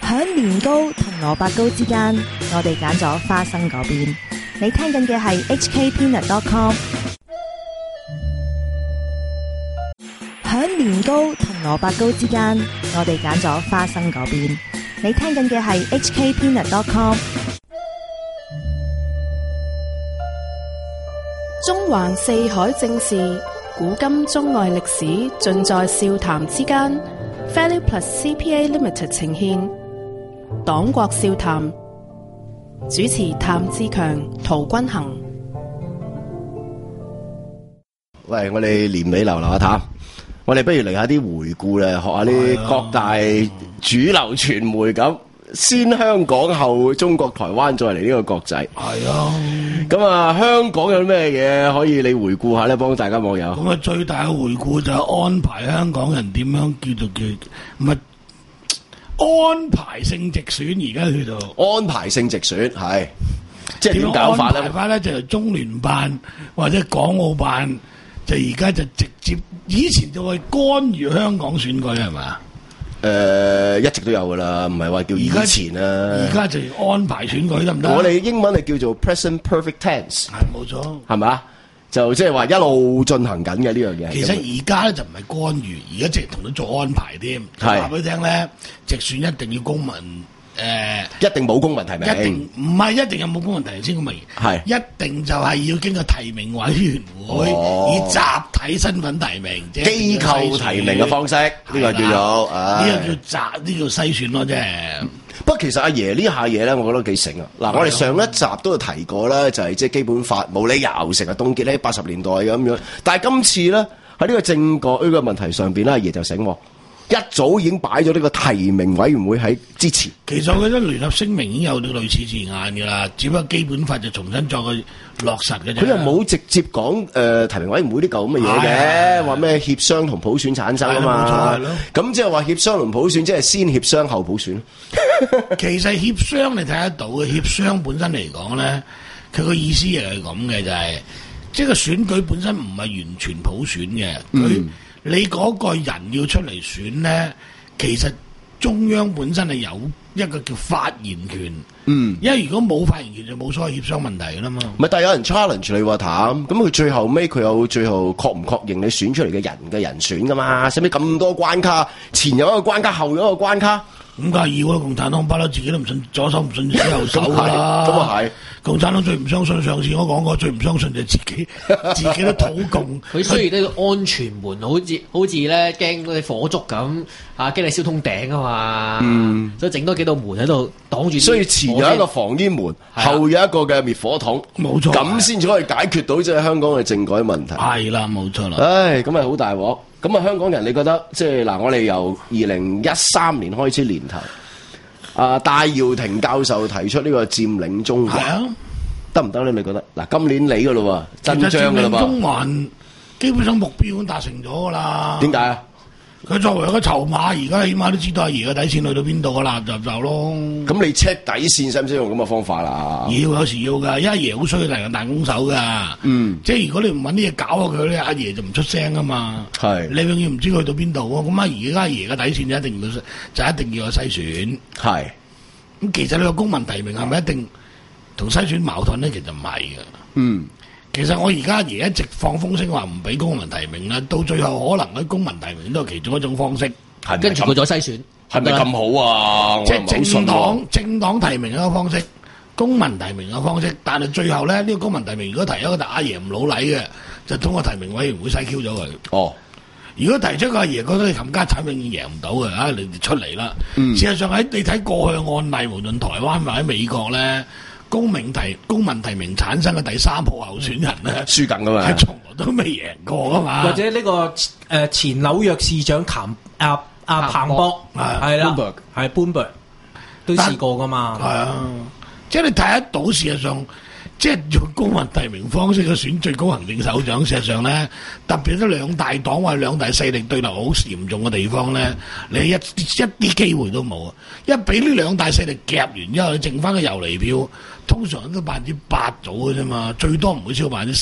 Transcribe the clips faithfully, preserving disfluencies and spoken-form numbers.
響年糕同蘿蔔糕之間，我哋揀咗花生嗰邊。你聽緊嘅係 H K Peanut dot com。響年糕同蘿蔔糕之間，我哋揀咗花生嗰邊。你聽緊嘅係 H K Peanut dot com。 中環四海正事，古今中外歷史，盡在笑談之間。Value Plus C P A Limited 呈獻黨國笑談，主持譚志強、陶君行。 喂，我哋年尾流流啊，譚，我哋不如嚟下啲回顧咧，學下啲各大主流傳媒咁，先香港後中國台灣，再嚟呢個國際。係啊，咁啊，香港有啲咩嘢可以你回顧下咧？幫大家網友。 咁啊，最大嘅回顧就係安排香港人點樣叫做叫唔係安排性直選，而家叫做安排性直選，係即係點搞法咧？ 安排法咧就係中聯辦或者港澳辦，就而家就直接，以前就係干預香港選舉係嘛？ 誒、呃，一直都有噶啦，唔係話叫以前啊。 而家就安排選舉得唔得？ 我哋英文係叫做 present perfect tense， 係冇錯， 係咪？就即係話一路進行緊嘅呢樣嘢。 其實而家咧就唔係干預，而家直係同佢做安排添。 係話俾你聽咧，直選一定要公民。誒、呃， 一定冇公民提名， 一定唔係一定有冇公民提名先公民，係一定就係要經過提名委員會、哦、以集體身份提名，即係機構提名嘅方式，呢、這個叫做呢、這個叫集，呢、這個篩選咯，即係、嗯。 不過其實阿爺呢下嘢咧，我覺得幾醒啊！嗱，我哋上一集都有提過啦，就係即係基本法冇理由成日凍結喺八十年代咁樣，但係今次咧喺呢個政改呢個問題上邊咧，阿爺就醒喎。一早已經擺咗呢個提名委員會喺之前。 其實我覺得聯合聲明已經有類似字眼㗎啦，只不過基本法就重新再去落實嘅啫。 佢又冇直接講誒、呃、提名委員會呢嚿咁嘅嘢嘅，話咩協商同普選產生啊嘛。咁即係話協商同普選，即係先協商後普選。 其實協商你睇得到嘅，協商本身嚟講咧，佢個意思係咁嘅，就係即係個選舉本身唔係完全普選嘅，佢、嗯。你嗰個人要出嚟選咧，其實中央本身係有一個叫發言權。嗯，因為如果冇發言權就冇所謂協商問題㗎啦嘛。 唔係，但係有人 challenge 你話譚，咁佢最後尾佢有最後確唔確認你選出嚟嘅人嘅人選㗎嘛？使唔使咁多關卡？前有一個關卡，後有一個關卡。 咁梗係要啦，共產黨不嬲自己都唔信左手唔信自己右手㗎啦。 咁啊係， 共產黨最唔相信，上次我講過最唔相信就係自己，自己都土共。 佢需要呢個安全門，好似好似咧驚嗰啲火燭咁，啊驚你燒通頂啊嘛。嗯，所以整多幾道門喺度擋住。 所以前有一個防煙門，後有一個嘅滅火筒，冇錯，咁先至可以解決到即係香港嘅政改問題。 係啦，冇錯啦。 唉，咁咪好大鑊。咁啊，香港人你覺得即係嗱，我哋由二零一三年開始年頭，啊戴耀廷教授提出呢個佔領中環，得唔得咧？你覺得嗱，今年嚟噶咯喎，真章噶啦噃。佔領中環基本上目標已經達成咗噶啦。 點解啊？ 佢作為一個籌碼，而家起碼都知道阿爺嘅底線去到邊度噶啦，就就咯。 咁你 check 底線使唔使用咁嘅方法啦？ 要有時要噶，因為阿爺好衰嚟嘅彈弓手噶。嗯，即係如果你唔揾啲嘢搞下佢咧，阿爺就唔出聲啊嘛。係，你永遠唔知佢去到邊度啊。咁啊，而家阿爺嘅底線就一定要就一定要有篩選。係。咁其實你個公民提名係咪一定同篩選矛盾咧？其實唔係嘅。嗯。其實我而家阿爺一直放風聲話唔俾公民提名啦，到最後可能喺公民提名都係其中一種方式， 跟住佢再篩選， 係咪咁好啊？ 即係政黨政黨提名一個方式，公民提名一個方式，但係最後咧呢、呢個公民提名如果提一個阿爺唔老禮嘅，就通過提名委員會篩 Q 咗佢。哦，如果提出個阿爺覺得你冚家產永遠贏唔到嘅，啊你出嚟啦、嗯。事實上喺你睇過去嘅案例，無論台灣或者美國咧。公民提公民提名產生嘅第三號候選人咧，輸緊噶嘛，係從來都未贏過噶嘛。 或者呢、這個誒、呃、前紐約市長譚阿阿彭博係啦，係 Bloomberg 都試過噶嘛。係啊，即係你睇得到，事實上即係用公民提名方式去選最高行政首長，事實上咧，特別係兩大黨或者兩大勢力對立好嚴重嘅地方咧，你一一啲機會都冇啊！一俾呢兩大勢力夾完之後，你剩翻個游離票。通常都百分之八組嘅啫嘛，最多唔會超過百分之十。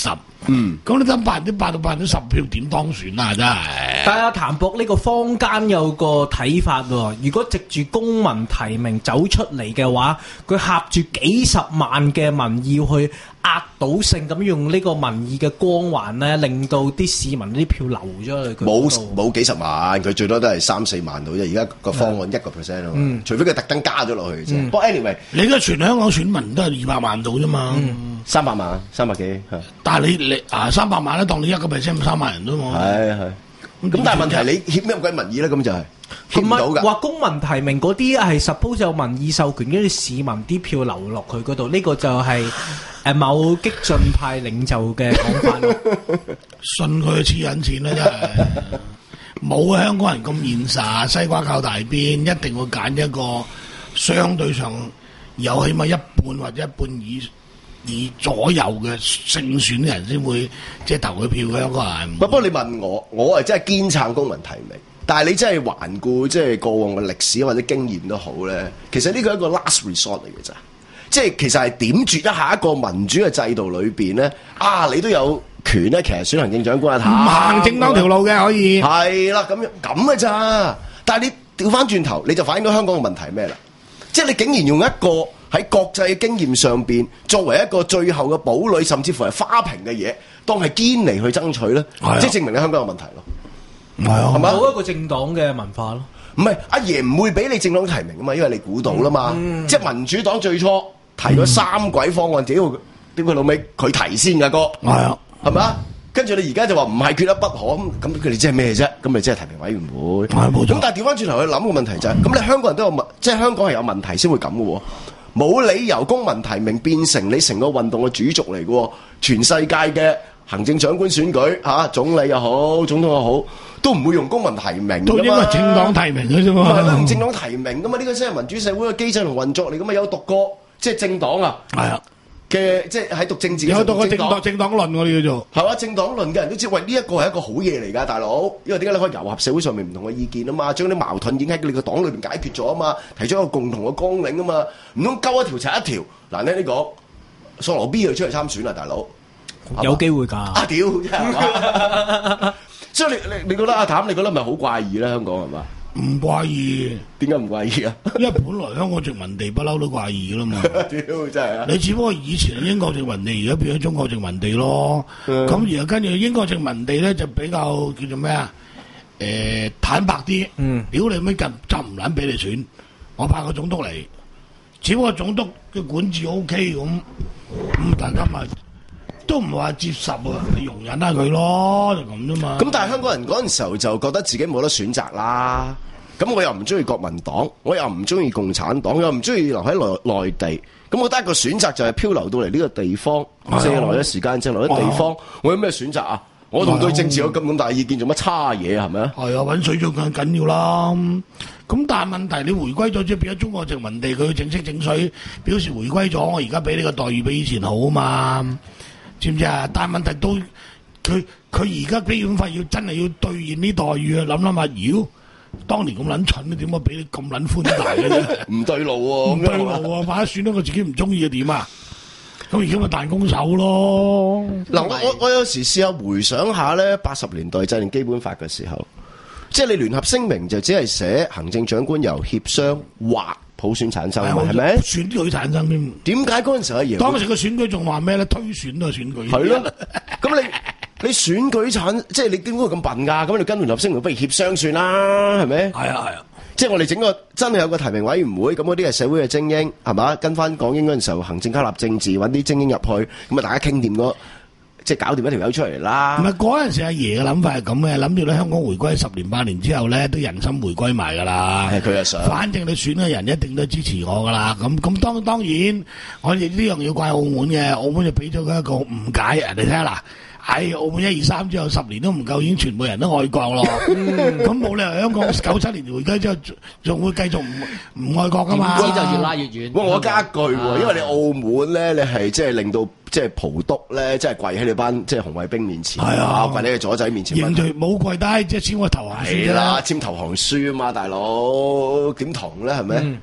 嗯，咁你得百分之八到百分之十票點當選啊？真係。 但係阿譚博呢個坊間有個睇法喎，如果藉住公民提名走出嚟嘅話，佢合住幾十萬嘅民意去壓倒性咁用呢個民意嘅光環咧，令到啲市民啲票流咗去佢。 冇冇幾十萬，佢最多都係三四萬到啫。而家個方案一個 percent 咯，嗯、除非佢特登加咗落去啫。嗯、不過 anyway， 你而家全香港選民都係二百萬到啫嘛。嗯三百萬，三百幾， 但係你你啊三百萬咧，當你一個 percent 三萬人啫嘛。 係係。咁但係問題你協咩鬼民意咧？咁就係協唔到㗎。 話公民提名嗰啲係 suppose 有民意授權，跟住市民啲票流落去嗰度，呢、這個就係誒某激進派領袖嘅講法咯。 信佢黐緊錢啦，真係冇香港人咁現實，西瓜靠大邊，一定會揀一個相對上有起碼一半或者一半以。以左右嘅勝選嘅人先會即係投佢票嘅香港人。 不過你問我，我係真係堅撐公民提名，但係你真係環顧即係過往嘅歷史或者經驗都好咧，其實呢個係一個 last resort 嚟嘅咋，即係其實係點綴一下一個民主嘅制度裏邊咧，啊你都有權咧，其實選行政長官啊， 唔行正當條路嘅可以。 係啦，咁樣咁嘅咋，但係你調翻轉頭，你就反映到香港嘅問題係咩啦？即係你竟然用一個喺國際經驗上邊作為一個最後嘅堡壘，甚至乎係花瓶嘅嘢，當係堅嚟去爭取咧，啊、即係證明你香港有問題咯。係啊，係嘛？ 冇一個政黨嘅文化咯。 唔係阿爺唔會俾你政黨提名啊嘛，因為你估到啦嘛。嗯、即係民主黨最初提咗三軌方案，屌點佢老味佢提先㗎哥。係啊，係咪？跟住你而家就話唔係缺得不可，咁佢哋即係咩啫？咁咪即係提名委員會。咁、嗯、但係調翻轉頭去諗個問題就係、是，咁、嗯、你香港人都有問，即係香港係有問題先會咁嘅喎。冇理由公民提名變成你成個運動嘅主軸嚟嘅喎。全世界嘅行政長官選舉嚇、啊，總理又好，總統又好，都唔會用公民提名。 都應該政黨提名嘅啫嘛。 係用政黨提名㗎嘛？呢個先係民主社會嘅機制同運作嚟㗎嘛。有讀過即係政黨啊。係啊。嘅即係喺讀政治嘅， 有讀過政黨政黨論我哋叫做係嘛？政黨論嘅人都知，喂呢一個係一個好嘢嚟㗎，大佬。因為點解你可以糅合社會上面唔同嘅意見啊嘛，將啲矛盾已經喺你個黨裏邊解決咗啊嘛，提出一個共同嘅綱領啊嘛，唔通鳩一條拆一條？難聽啲講，索羅 B 就出嚟參選啦，大佬有機會㗎。 啊屌真係嘛！所以你你你覺得阿譚，你覺得咪好怪異咧？香港係嘛？ 唔怪異，點解唔怪異啊？ 因為本來香港殖民地不嬲都怪異噶啦嘛。 屌真係啊！ 你只不過以前英國殖民地，而家變咗中國殖民地咯。咁、嗯、而家跟住英國殖民地咧就比較叫做咩啊？誒、呃，坦白啲。嗯。屌你咩就就唔撚俾你選，我派個總督嚟，只不過總督嘅管治 O K 咁，咁大家咪。都唔話接受啊，你容忍下佢咯，就咁啫嘛。 咁但係香港人嗰陣時候就覺得自己冇得選擇啦。咁我又唔中意國民黨，我又唔中意共產黨，又唔中意留喺內內地。咁我得一個選擇就係漂流到嚟呢個地方，借來咗時間，借來咗地方。啊、我有咩選擇啊？我同對政治有咁咁大意見，做乜差嘢係咪啊？係啊， 揾水仲更緊要啦。咁但係問題，你回歸咗即係變咗中國殖民地，佢正式整水表示回歸咗，我而家俾呢個待遇比以前好啊嘛。知唔知啊？但係問題都佢佢而家基本法要真係要兌現呢待遇啊！諗諗下，妖當年咁撚蠢，點解俾你咁撚寬大嘅啫？ 唔對路喎， 唔對路喎！萬一選到個自己唔中意嘅點啊？咁而家咪彈弓手咯！ 嗱，我我我有時試下回想下咧，八十年代制定基本法嘅時候，即係你聯合聲明就只係寫行政長官由協商或普選產生係咪？ 選舉產生添？ 點解嗰陣時阿爺當時個選舉仲話咩咧？推選都係選舉。 係咯，咁你你選舉產即係你點解咁笨㗎？咁你跟聯合聲明不如協商算啦，係咪？係啊係啊，即係我哋整個真係有個提名委員會，咁嗰啲係社會嘅精英係嘛？跟翻港英嗰陣時候行政吸納政治，揾啲精英入去，咁啊大家傾掂個。即係搞掂一條友出嚟啦！ 唔係嗰陣時阿爺嘅諗法係咁嘅，諗住咧香港回歸十年八年之後咧，都人心回歸埋㗎啦。係佢又想，反正你選嘅人一定都支持我㗎啦。咁咁當當然，我哋呢樣要怪澳門嘅，澳門就俾咗佢一個誤解。人哋睇下嗱，唉、哎，澳門一二三之後十年都唔夠，已經全部人都愛國咯。咁冇、嗯、理由香港九七年回歸之後仲會繼續唔唔愛國㗎嘛？ 點知就越拉越遠。 喂，我加一句喎，啊、因為你澳門咧，你係即係令到。即係葡督咧，即係跪喺你班即係紅衛兵面前，係啊，跪喺你左仔面前。 認罪冇跪低，即係簽個投降書啦，簽投降書啊嘛，大佬點同咧係咪？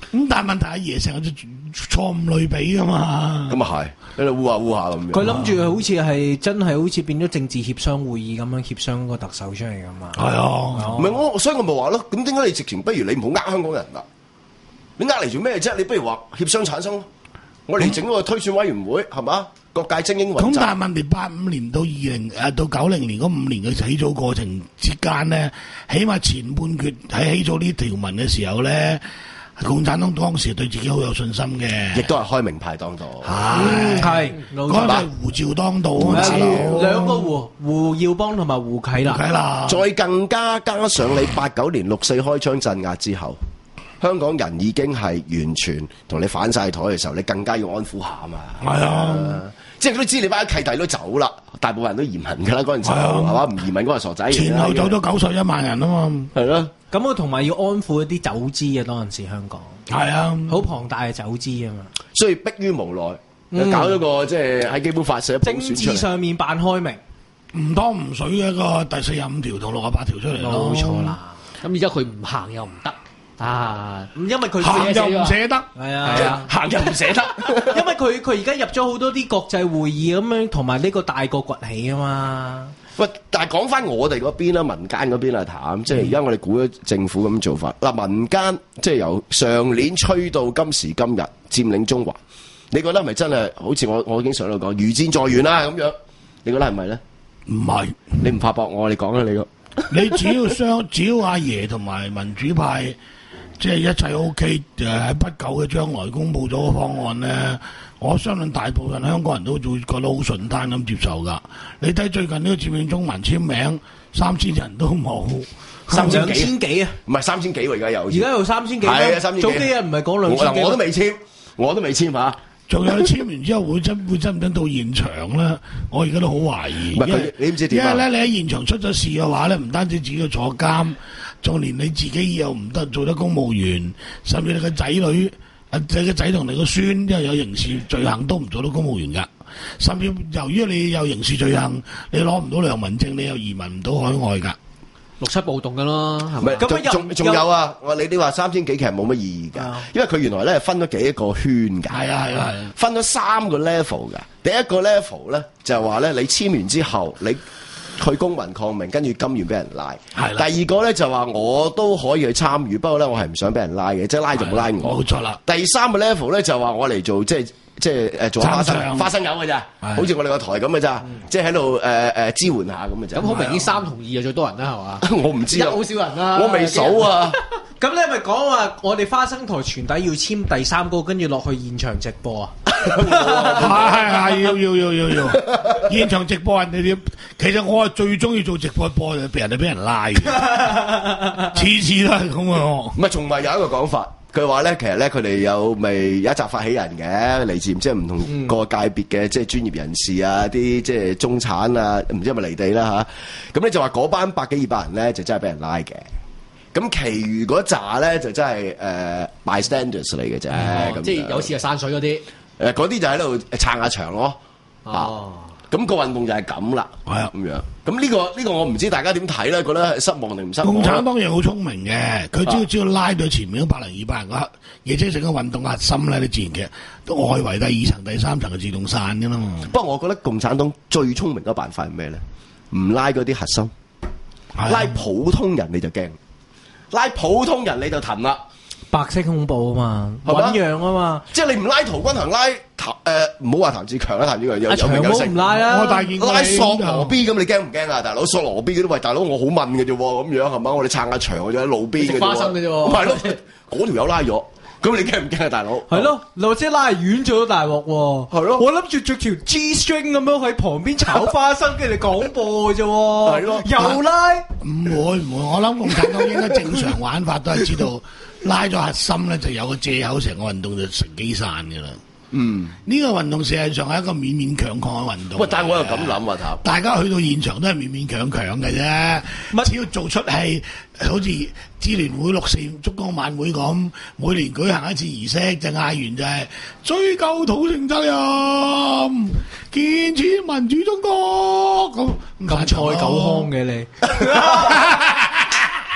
咁但係問題阿爺成日就錯誤類比噶嘛。 咁啊係，喺度烏下烏下咁樣。 佢諗住好似係真係好似變咗政治協商會議咁樣協商個特首出嚟噶嘛。 係啊， 唔係我，所以我咪話咯。咁點解你直情不如你唔好呃香港人啦？你呃嚟做咩啫？你不如話協商產生咯。我哋整個推選委員會係嘛？各界精英雲集。 咁但係問題八五年到二零誒到九零年嗰五年嘅起草過程之間咧，起碼前半決喺起草呢條文嘅時候咧，共產黨當時對自己好有信心嘅， 亦都係開明派當道。 係係嗰陣係胡趙當道啊， 兩個胡胡耀邦同埋胡啟立。 係啦， 再更加加上你八九年六四開槍鎮壓之後。香港人已經係完全同你反晒台嘅時候，你更加要安撫下啊嘛。係啊，即係佢都知你班契弟都走啦，大部分人都移民㗎啦。嗰陣時係嘛，唔移民嗰個傻仔。 前後走咗九十一萬人啊嘛。 係咯。 咁我同埋要安撫一啲走資啊，當陣時香港。係啊，好龐大嘅走資啊嘛。所以迫於無奈，就搞咗個即係喺基本法寫政治上面扮開明， 唔多唔水嘅一個第四十五條同六十八條出嚟咯。 冇錯啦。 咁而家佢唔行又唔得。啊， 因為佢行又唔捨得， 係啊， 行又唔捨得， 因為佢佢而家入咗好多啲國際會議咁樣，同埋呢個大國崛起啊嘛。 喂，但係講翻我哋嗰邊啦，民間嗰邊啊，譚，即係而家我哋估咗政府咁做法，嗱，民間即係由上年吹到今時今日佔領中環，你覺得係咪真係好似我我經常喺度講如箭在弦啦咁樣？你覺得係咪咧？ 唔係， 你唔怕駁我，你講啦，你個， 你只要雙只要阿爺同埋民主派。即係一切 O K， 誒喺不久嘅將來公佈咗個方案咧，我相信大部分香港人都會覺得好順攤咁接受㗎。你睇最近呢個佔領中環簽名三千人都冇， 三千千幾啊？ 唔係三千幾喎，而家有，而家有三千幾， 係啊，三千幾。 早幾日唔係講兩千幾， 我都未簽，我都未簽嚇。 仲有你簽完之後會真會真唔真到現場咧？我而家都好懷疑。 唔係你唔知點啊？ 因為咧，你喺現場出咗事嘅話咧，唔單止自己要坐監。仲連你自己又唔得做得公務員，甚至你個仔女，啊你個仔同你個孫，因為有刑事罪行都唔做到公務員噶。甚至由於你有刑事罪行，你攞唔到良民證，你又移民唔到海外噶。 六七暴動噶咯，係咪？ 咁仲仲有啊！我你你話三千幾其實冇乜意義㗎，因為佢原來咧分咗幾個圈㗎。係啊係啊係。分咗三個 level 㗎。第一個 level 咧就係話咧，你簽完之後你。去公民抗命，跟住甘願俾人拉。係啦。第二個咧就話我都可以去參與，不過咧我係唔想俾人拉嘅，即係拉就冇拉我。冇錯啦。第三個 level 咧就話我嚟做即係即係誒做花生花生友嘅咋，好似我哋個台咁嘅咋，即係喺度誒誒支援下咁嘅咋。 咁好明顯三同二就最多人啦，係嘛？ 我唔知啊， 好少人啦。 我未數啊。 咁你係咪講話我哋花生台傳底要簽第三個，跟住落去現場直播啊？ 係係係，要要要要要現場直播人哋點？其實我係最中意做直播播嘅，俾人哋俾人拉嘅，次次都係咁啊！ 唔係，仲咪有一個講法，佢話咧，其實咧佢哋有未有一集發起人嘅，嚟自即係唔同個界別嘅，即係專業人士啊，啲即係中產啊，唔知係咪離地啦嚇。咁咧就話嗰班百幾二百人咧，就真係俾人拉嘅。咁，其餘嗰紮咧就真係誒 bystanders 嚟嘅啫，咁即係有次係散水嗰啲， 誒嗰啲就喺度撐下場咯。哦，咁個運動就係咁啦，係啊，咁樣。咁呢個呢個我唔知大家點睇咧，覺得失望定唔失望？ 共產黨又好聰明嘅，佢只要只要拉到前面嗰百零二百人嗰，亦即係成個運動核心咧，你自然嘅都外圍第二層、第三層就自動散㗎啦嘛。 不過我覺得共產黨最聰明嘅辦法係咩咧？唔拉嗰啲核心，拉普通人你就驚。拉普通人你就騰啦， 白色恐怖啊嘛，醞釀啊嘛， 即係你唔拉陶君行，拉譚誒唔好話譚志強啦，譚志強有有名有姓， 唔拉啦， 我大見拉索羅 B 咁，你驚唔驚啊？大佬索羅 B 嗰啲喂，大佬我好問嘅啫，咁樣係嘛？我哋撐下場嘅啫，路邊嘅啫， 花生嘅啫， 係咯，嗰條友拉咗。咁你驚唔驚啊，大佬？ 係咯，或者拉遠咗大鑊喎。 係咯， 我諗住着條 G string 咁樣喺旁邊炒花生，跟住你廣播嘅啫。係咯，又拉？ 唔會唔會，我諗共產黨應該正常玩法都係知道拉咗核心咧，就有個藉口，成個運動就乘機散嘅啦。嗯，呢個運動事實上係一個勉勉強強嘅運動。 喂，但係我又咁諗啊，譚， 大家去到現場都係勉勉強強嘅啫。乜只要做出戲，好似支聯會六四燭光晚會咁，每年舉行一次儀式，就嗌完就係追究土城責任，建設民主中國咁。 咁蔡九康嘅你。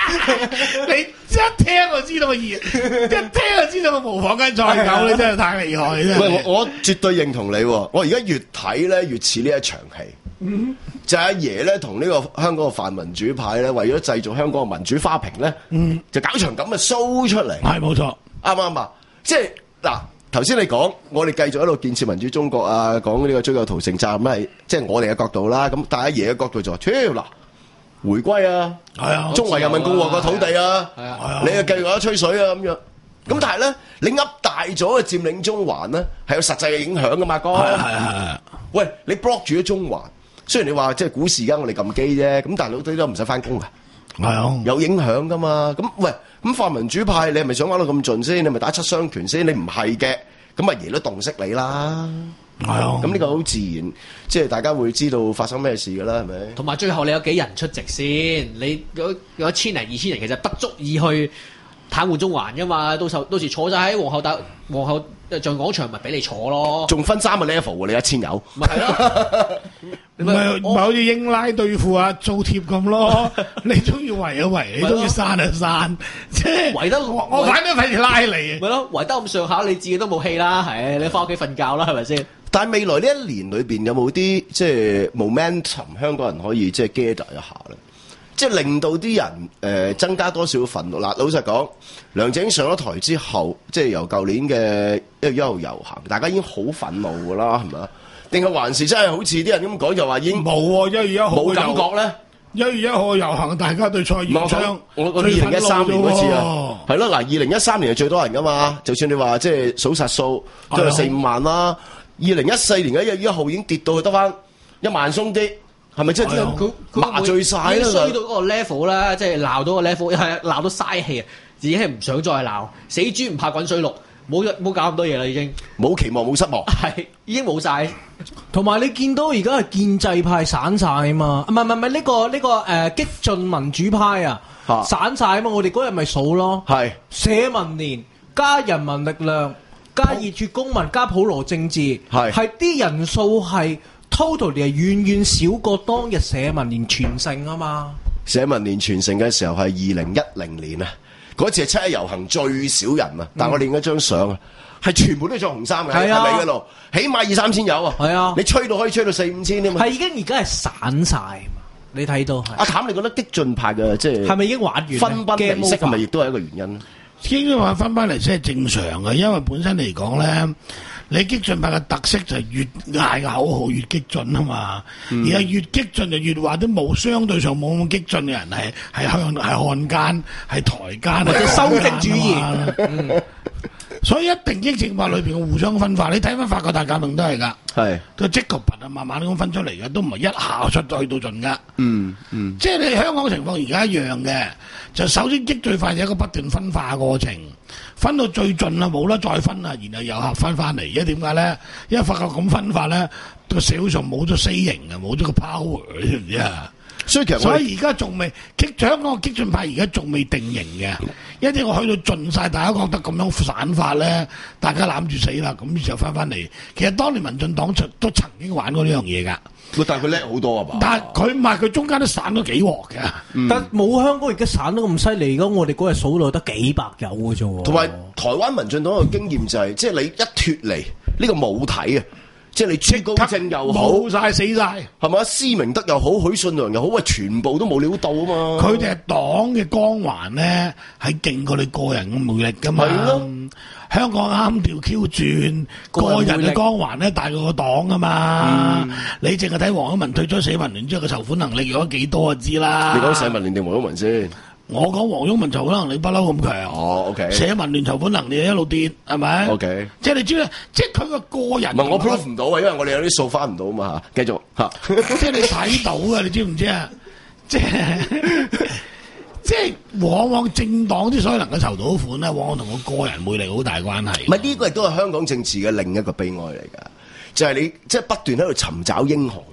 你一聽就知道個熱，一聽就知道個模仿緊賽狗，你真係太厲害啦！ 喂，我我絕對認同你喎。我而家越睇咧越似呢一場戲，嗯、就係阿爺咧同呢個香港嘅泛民主派咧，為咗製造香港嘅民主花瓶咧，嗯、就搞場咁嘅 show 出嚟。 係冇錯， 啱唔啱啊？即係嗱，頭先你講，我哋繼續喺度建設民主中國啊，講呢個追究屠城責任係，即係我哋嘅角度啦。咁但係阿爺嘅角度就話，超嗱。回歸啊，係啊，中華人民共和國土地啊，係啊，你又繼續有得吹水啊咁樣，咁但係咧，你噏大咗嘅佔領中環咧，係有實際嘅影響噶嘛，哥，係係係，喂，你 block 住咗中環，雖然你話即係股市而家我哋撳機啫，咁但係老弟都唔使翻工噶，係啊，有影響噶嘛，咁喂，咁泛民主派你係咪想玩到咁盡先？你咪打七傷拳先？你唔係嘅，咁阿爺都洞悉你啦。係啊，咁呢個好自然，即係大家會知道發生咩事噶啦，係咪？ 同埋最後你有幾人出席先？你有有一千零二千人，其實不足以去癱瘓中環噶嘛。到時到時坐晒喺皇后大皇后像廣場，咪俾你坐咯。 仲分三個 level 你一千友， 咪係咯？ 唔係唔係好似英拉對付啊租貼咁咯？你中意圍就圍，你中意散就散，即係圍得我我反正費事拉你。 咪咯，圍得咁上下，你自己都冇氣啦，係你翻屋企瞓覺啦，係咪先？ 但係未來呢一年裏邊有冇啲即係 momentum 香港人可以即係 gather 一下咧？即係令到啲人誒、呃、增加多少憤怒？嗱，老實講，梁振英上咗台之後，即係由舊年嘅一月一號遊行，大家已經好憤怒㗎啦，係咪啊？定係還是真係好似啲人咁講，就話已經冇喎，一月一號冇感覺咧？ 一月一號遊行，大家對蔡元昌我我二零一三年嗰次啊，係咯嗱，二零一三年係最多人㗎嘛，就算你話即係數實數都有四五萬啦。二零一四年嘅一月一號已經跌到去得翻一萬鬆啲，係咪即係啲人佢麻醉晒啦？ 衰到嗰個 level 啦，即係鬧到個 level，係鬧到嘥氣啊！自己係唔想再鬧，死豬唔怕滾水淥，冇冇搞咁多嘢啦，已經冇期望冇失望， 係已經冇晒。 同埋你見到而家係建制派散晒啊嘛，唔係唔係唔係呢個呢、呢個誒、呃、激進民主派啊，啊散晒啊嘛！我哋嗰日咪數咯，係社民連加人民力量。加熱血公民加普羅政治，係係啲人數係 totally 係遠遠少過當日社民連全盛啊嘛！ 社民連全盛嘅時候係二零一零年啊，嗰次係七一遊行最少人啊，嗯、但我哋影一張相啊，係全部都着紅衫嘅，係咪嗰度？起碼二三千有啊，係啊！你吹到可以吹到四五千啊嘛！ 係已經而家係散晒啊嘛！你睇到阿譚，你覺得激進派嘅即係係咪已經玩完分崩離析係咪亦都係一個原因？ 應該話分翻嚟先係正常嘅，因為本身嚟講咧，你激進派嘅特色就係越嗌嘅口號越激進啊嘛，嗯、而係越激進就越話都冇相對上冇咁激進嘅人係係向係漢奸係台奸或者修正主義。嗯所以一定激進派裏邊嘅互相分化，你睇翻法國大革命都係噶，係個積局群啊，慢慢咁分出嚟嘅，都唔係一下出到去到盡噶。嗯嗯，即係你香港情況而家一樣嘅，就首先激最快有一個不斷分化過程，分到最盡啦，冇得再分啦，然後又合翻翻嚟。因為點解咧？因為法國咁分法咧，個社會上冇咗 C 型啊，冇咗個 power，你知唔知啊？所以其實所以而家仲未激香港嘅激進派而家仲未定型嘅，一啲我去到盡晒，大家覺得咁樣散法咧，大家攬住死啦，咁就翻翻嚟。其實當年民進黨都曾經玩過呢樣嘢噶， 但係佢叻好多啊嘛。 但係佢唔係佢中間都散咗幾鑊嘅， 嗯、但冇香港而家散得咁犀利，咁我哋嗰日數落得幾百友嘅啫。 同埋台灣民進黨嘅經驗就係、是，即係你一脫離呢個母體啊。即係你朱高正又好， 冇晒死晒， 係嘛？施明德又好，許信良又好，喂，全部都冇料到啊嘛！ 佢哋係黨嘅光環咧，係勁過你個人嘅魅力噶嘛。係咯，香港啱調 Q 轉，個人嘅光環咧大過個黨啊嘛。嗯、你淨係睇黃毓民退咗社民連之後嘅籌款能力有咗幾多就知啦。 你講社民連定黃毓民先？ 我講黃毓民籌款能力不嬲咁強， 哦 ，OK。 社民連籌款能力一路跌，係咪 ？OK。即係你知啦，即係佢個個人。 唔係我 prove 唔到啊，因為我哋有啲數翻唔到啊嘛嚇。繼續嚇。 即係你睇到啊，你知唔知啊？即係即係往往政黨之所以能夠籌到款咧，往往同我個人魅力好大關係。 唔係呢個亦都係香港政治嘅另一個悲哀嚟㗎，就係、是、你即係不斷喺度尋找英雄啊嘛。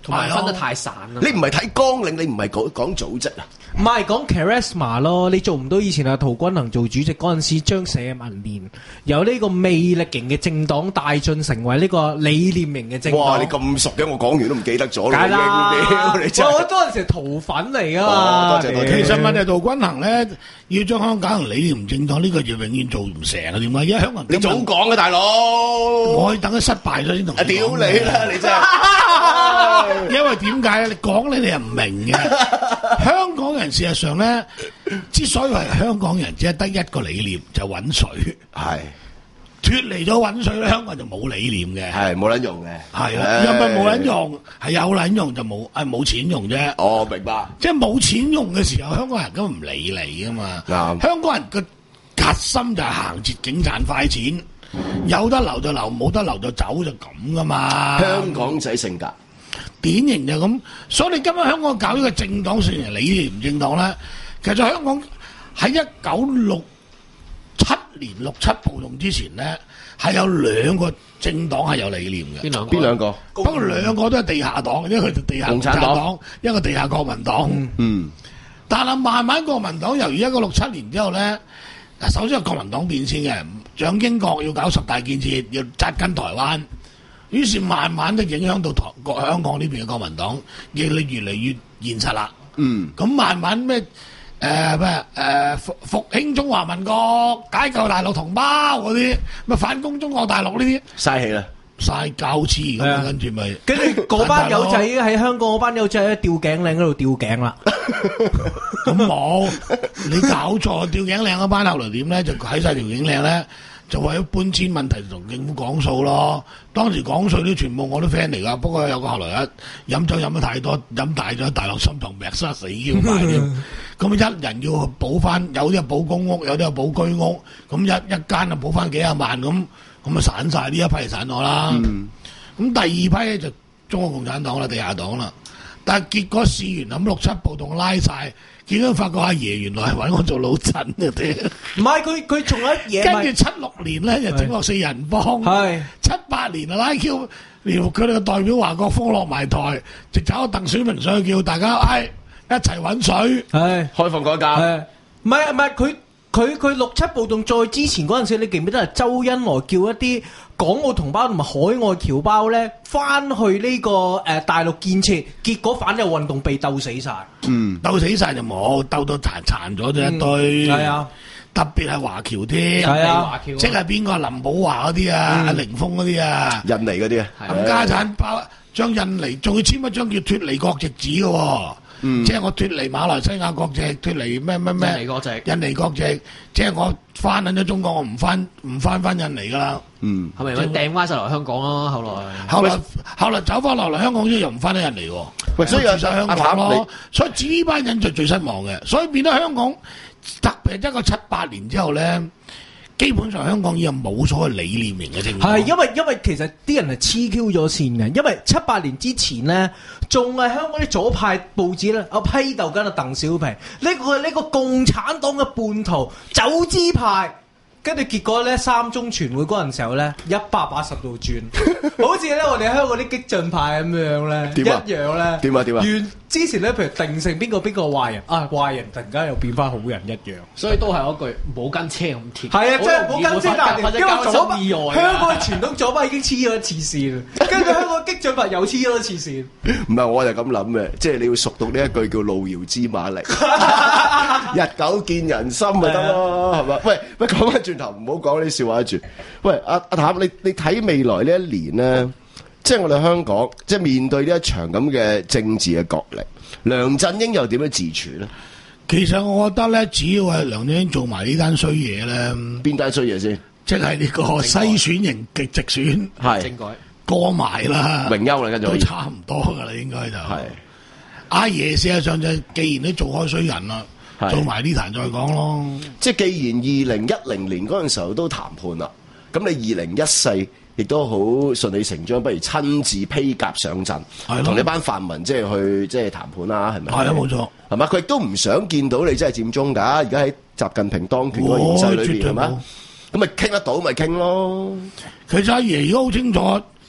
同埋分得太散啦。 你唔係睇綱領，你唔係講講組織啊？ 唔係講 charisma 咯，你做唔到以前阿陶君行做主席嗰陣時，將社民連由呢個魅力型嘅政黨帶進成為呢個理念型嘅政黨。 哇！你咁熟嘅，我講完都唔記得咗啦。 梗啦， 你真係我嗰陣時係陶粉嚟噶嘛。 多謝多謝。 其實問題陶君行咧，要將香港搞成理念唔正當，呢個就永遠做唔成啊！點解？因為香港人你早講嘅大佬， 我可以等佢失敗咗先同。 啊！屌你啦！你真係， 因為點解咧？你講你哋又唔明嘅。香港人事實上咧，之所以係香港人，只係得一個理念，就揾水。 係脱離咗揾水咧，香港就冇理念嘅。 係冇撚用嘅。 係啦，又唔係冇撚用，係有撚用就冇，係冇錢用啫。 哦，明白。 即係冇錢用嘅時候，香港人根本唔理你噶嘛。 啱。 香港人個核心就係行捷徑賺快錢，有得留就留，冇得留就走就咁噶嘛。 香港仔性格。 典型就咁，所以你今日香港搞呢個政黨算係理念唔正當咧。其實香港喺一九六七年六七暴動之前咧，係有兩個政黨係有理念嘅。 邊兩個？ 邊兩個？ 不過兩個都係地下黨，一個係地下共產黨，一個地下國民黨。 嗯。嗯但係慢慢國民黨由於一九六七年之後咧，首先係國民黨變先嘅，蔣經國要搞十大建設，要紮根台灣。於是慢慢都影響到台國香港呢邊嘅國民黨，亦你越嚟越現實啦。 嗯， 咁慢慢咩誒咩誒復復興中華民國、解救大陸同胞嗰啲，咪反攻中國大陸呢啲， 嘥氣啦， 嘥膠黐咁樣，跟住咪跟住嗰班友仔喺香港嗰班友仔喺吊頸嶺嗰度吊頸啦。 咁冇，你搞錯吊頸嶺嗰班後來點咧？就喺晒條頸嶺咧。就為咗搬遷問題同政府講數咯，當時講數都全部我都 friend 嚟噶，不過有個後來一飲酒飲得太多，飲大咗大陸心臟病殺死叫埋添，咁一人要補翻，有啲係補公屋，有啲係補居屋，咁一一間就補翻幾廿萬咁，咁咪散晒呢一批散咗啦。咁、嗯、第二批咧就中國共產黨啦，地下黨啦，但係結果試完咁六七暴動拉晒。結果發覺阿爺原來係揾我做老襯嘅啫， 唔係佢佢仲有一嘢， 跟住七六年咧就整落四人幫，係七八年啊拉 Q，連佢哋嘅代表華國鋒落埋台，直找鄧小平上去叫大家，哎一齊揾水， 係開放改革，係唔係唔係佢佢佢六七暴動再之前嗰陣時，你記唔記得係周恩來叫一啲港澳同胞同埋海外僑胞咧，翻去呢、這個誒、呃、大陸建設，結果反右運動被鬥死晒。嗯， 鬥死晒就冇，鬥到殘殘咗啫一堆。係、嗯、啊，特別係華僑添，係啊，即係邊個林寶華嗰啲啊，阿凌峰嗰啲啊， 印尼嗰啲啊， 冚家產包將印尼仲要簽一張叫脱離國籍紙嘅喎。嗯、即係我脱離馬來西亞國籍，脱離咩咩咩印尼國籍，印尼國籍，即係我翻緊咗中國，我唔翻唔翻翻印尼噶啦。嗯，係咪掟翻晒落香港咯？後來，後來後來走翻落嚟香港之後又唔翻得印尼喎。喂，所以住晒香港咯。所以呢班人就最失望嘅，所以變得香港特別一個七八年之後咧。基本上香港已經冇所謂理念型嘅政黨， 係因為因為其實啲人係黐 Q 咗線嘅，因為七八年之前咧，仲係香港啲左派報紙咧，我批鬥緊阿鄧小平，呢、這個係呢個共產黨嘅叛徒、走資派。跟住結果咧，三中全會嗰陣時候咧，一百八十度轉，好似咧我哋香港啲激進派咁樣咧，一樣咧。點啊點啊！原之前咧，譬如定性邊個邊個壞人啊，壞人突然間又變翻好人一樣。 所以都係嗰句冇跟車咁貼。 係啊，即係冇跟車，但係因為左派香港傳統左派已經黐咗一次線，跟住香港激進派又黐咗一次線。 唔係，我就咁諗嘅，即係你要熟讀呢一句叫路遙知馬力，日久見人心咪得咯，係嘛？喂喂，講翻轉頭唔好講呢啲笑話住。喂，阿阿譚，你你睇未來呢一年咧，即係我哋香港，即係面對呢一場咁嘅政治嘅角力，梁振英又點樣自處咧？ 其實我覺得咧，只要係梁振英做埋呢單衰嘢咧， 邊單衰嘢先？即係呢個篩選型極直選，係政改過埋啦， 榮休啦，跟住都差唔多噶啦，應該就係阿爺事實上就既然都做開衰人啦。做埋呢壇再講咯， 即係既然二零一零年嗰陣時候都談判啦，咁你二零一四亦都好順理成章，不如親自披甲上陣，同你班泛民即係去即係談判啦，係咪？係啊，冇錯，係嘛？佢亦都唔想見到你真係佔中㗎，而家喺習近平當權嗰個形勢裏邊係嘛？咁咪傾得到咪傾咯。 其實阿爺而家好清楚，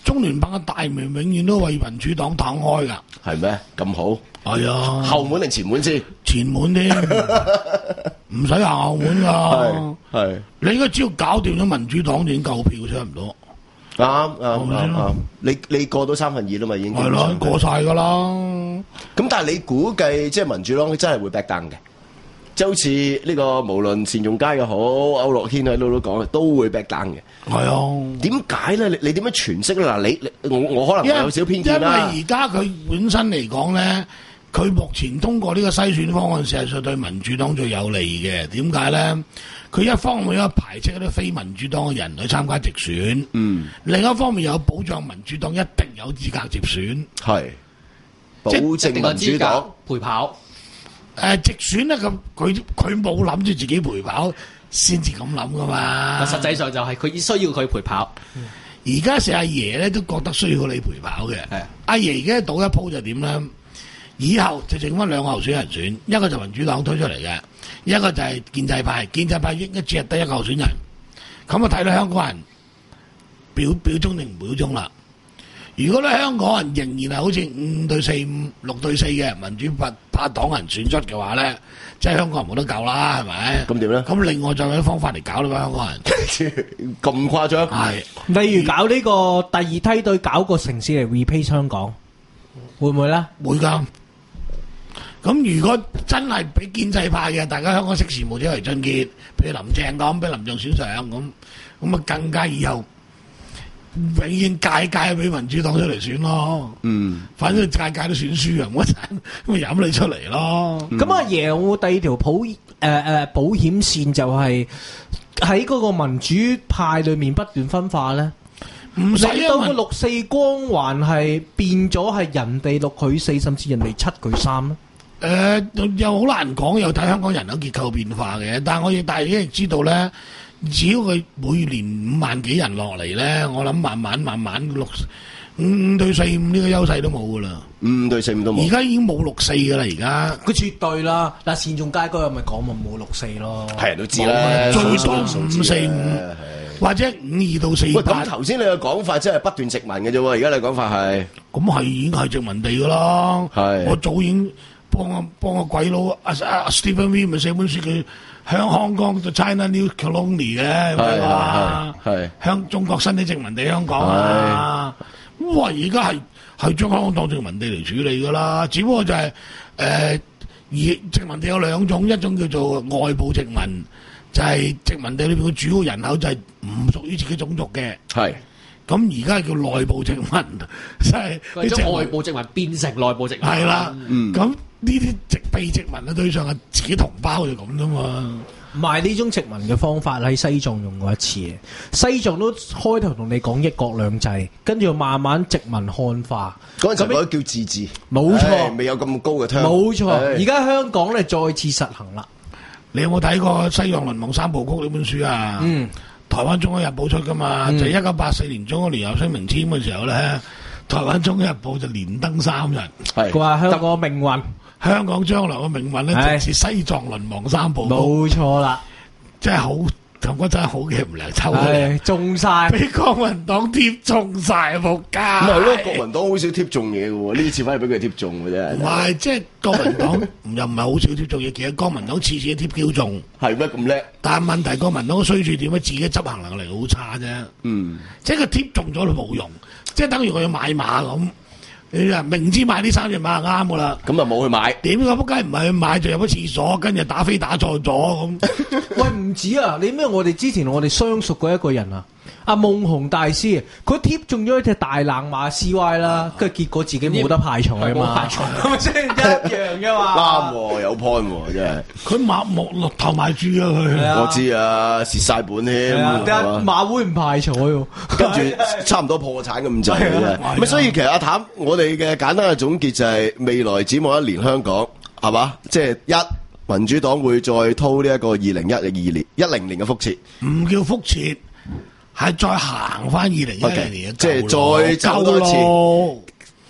中聯辦嘅大門永遠都為民主黨擋開㗎。 係咩？咁好？ 係啊。 後門定前門先？ 前門添，唔使行後門㗎。 係。你應該只要搞掂咗民主黨已經夠票差唔多。 啱啱啱啱，你你過到三分二啦嘛，已經係咯，過晒㗎啦。 咁但係你估計即係民主黨真係會 back down 嘅，即係好似呢個無論單仲偕又好，區諾軒喺度都講嘅，都會 back down 嘅。 係啊，點解咧？你你點樣詮釋咧？嗱，你你我我可能有少偏見啦。 因為而家佢本身嚟講咧，佢目前通過呢個篩選方案，事實上對民主黨最有利嘅。點解咧？佢一方面有排斥嗰啲非民主黨嘅人去參加直選，嗯，另一方面有保障民主黨一定有資格接選， 係保證民主黨陪跑。 誒、呃，直選咧，咁佢佢冇諗住自己陪跑，先至咁諗噶嘛。 實際上就係佢需要佢陪跑。 而家成阿爺咧都覺得需要你陪跑嘅。阿爺而家賭一鋪就點咧？以後就剩翻兩個候選人選，一個就民主黨推出嚟嘅，一個就係建制派。建制派應該只係得一個候選人。咁啊睇到香港人表表忠定唔表忠啦。如果咧香港人仍然係好似五對四五六對四嘅民主派派黨人選出嘅話咧，即係香港人冇得救啦，係咪？ 咁點咧？ 咁另外就有啲方法嚟搞啦嘛，香港人咁誇張？ 係， 例如搞呢個第二梯隊，搞個城市嚟 replace 香港，會唔會咧？ 會㗎。咁如果真係俾建制派嘅，大家香港識時務者為俊傑，譬如林鄭咁，俾林鄭選上咁，咁啊更加以後永遠屆屆俾民主黨出嚟選咯。嗯，反正屆屆都選輸啊，嗰陣咁咪飲你出嚟咯。 咁阿爺有第二條保誒誒保險線，就係喺嗰個民主派裏面不斷分化咧。唔使到個六四光環係變咗係人哋六佢四，甚至人哋七佢三咧。 誒、呃、又好難講，又睇香港人口結構變化嘅。但係我亦但係已經知道咧，只要佢每年五萬幾人落嚟咧，我諗慢慢慢慢六五五對四五呢個優勢都冇噶啦。 五對四五都冇。而家已經冇六四噶啦，而家佢絕對啦。嗱，單仲偕嗰日咪講咪冇六四咯， 係人都知啦， 最多五四五或者五二到四八。 咁頭先你嘅講法即係不斷殖民嘅啫喎，而家你講法係咁係已經係殖民地噶啦。 係我早已經。幫個幫個鬼佬阿阿 Stephen Wynn 咪寫本書叫香香港就 China New Colony 嘅，係嘛？係香中國新的殖民地香港啊！哇！而家係係將香港當殖民地嚟處理噶啦，只不過就係、是、誒、呃，而殖民地有兩種，一種叫做外部殖民，就係、是、殖民地裏邊嘅主要人口就係唔屬於自己種族嘅。係。咁而家係叫內部殖民，即係你將外部殖民變成內部殖民。 係啦，咁呢啲殖被殖民嘅對象係自己同胞就咁啫嘛。 唔係呢種殖民嘅方法喺西藏用過一次嘅，西藏都開頭同你講一國兩制，跟住慢慢殖民漢化。 嗰陣時嗰叫自治， 冇錯， 未有咁高嘅 term。 冇錯，而家香港咧再次實行啦。 你有冇睇過《西藏淪亡三部曲》呢本書啊？嗯。台灣中央日報出噶嘛？嗯、就一九八四年中央聯合聲明簽嘅時候咧，台灣中央日報就連登三日， 佢話香港命運， 香港將來嘅命運咧，直是西藏淪亡三部曲。 冇錯啦， 真係好，同嗰真係好嘅唔嚟抽嘅， 中晒， 俾國民黨貼中晒，仆街。 咁係咯，國民黨好少貼中嘢嘅喎，呢次反而俾佢貼中嘅啫。 唔係，即係國民黨又唔係好少貼中嘢，其實國民黨次次都貼標中。係咩咁叻？但係問題國民黨嘅衰處點解？自己執行能力好差啫。嗯，即係佢貼中咗都冇用，即係等於我要買馬咁。你啊明知買呢三隻馬係啱噶啦， 咁就冇去買。點解仆街唔係去買就入咗廁所，跟住打飛打錯咗咁？ 喂，唔止啊！你咩？我哋之前我哋相熟過一個人啊，阿夢熊大師，佢貼中咗一隻大冷馬 C Y 啦，跟住結果自己冇得派彩啊嘛，係咪先一樣嘅嘛？ 啱喎，有 point 喎，真係。 佢馬木落頭賣豬啊佢， 我知啊，蝕晒本添。 馬會唔派彩喎， 跟住差唔多破產咁滯嘅。咁所以其實阿譚，我哋嘅簡單嘅總結就係未來展望一年香港係嘛，即係一民主黨會再掏呢一個二零一二年一零年嘅覆轍，唔叫覆轍。係再行翻二零一零年， 即係再走多一次，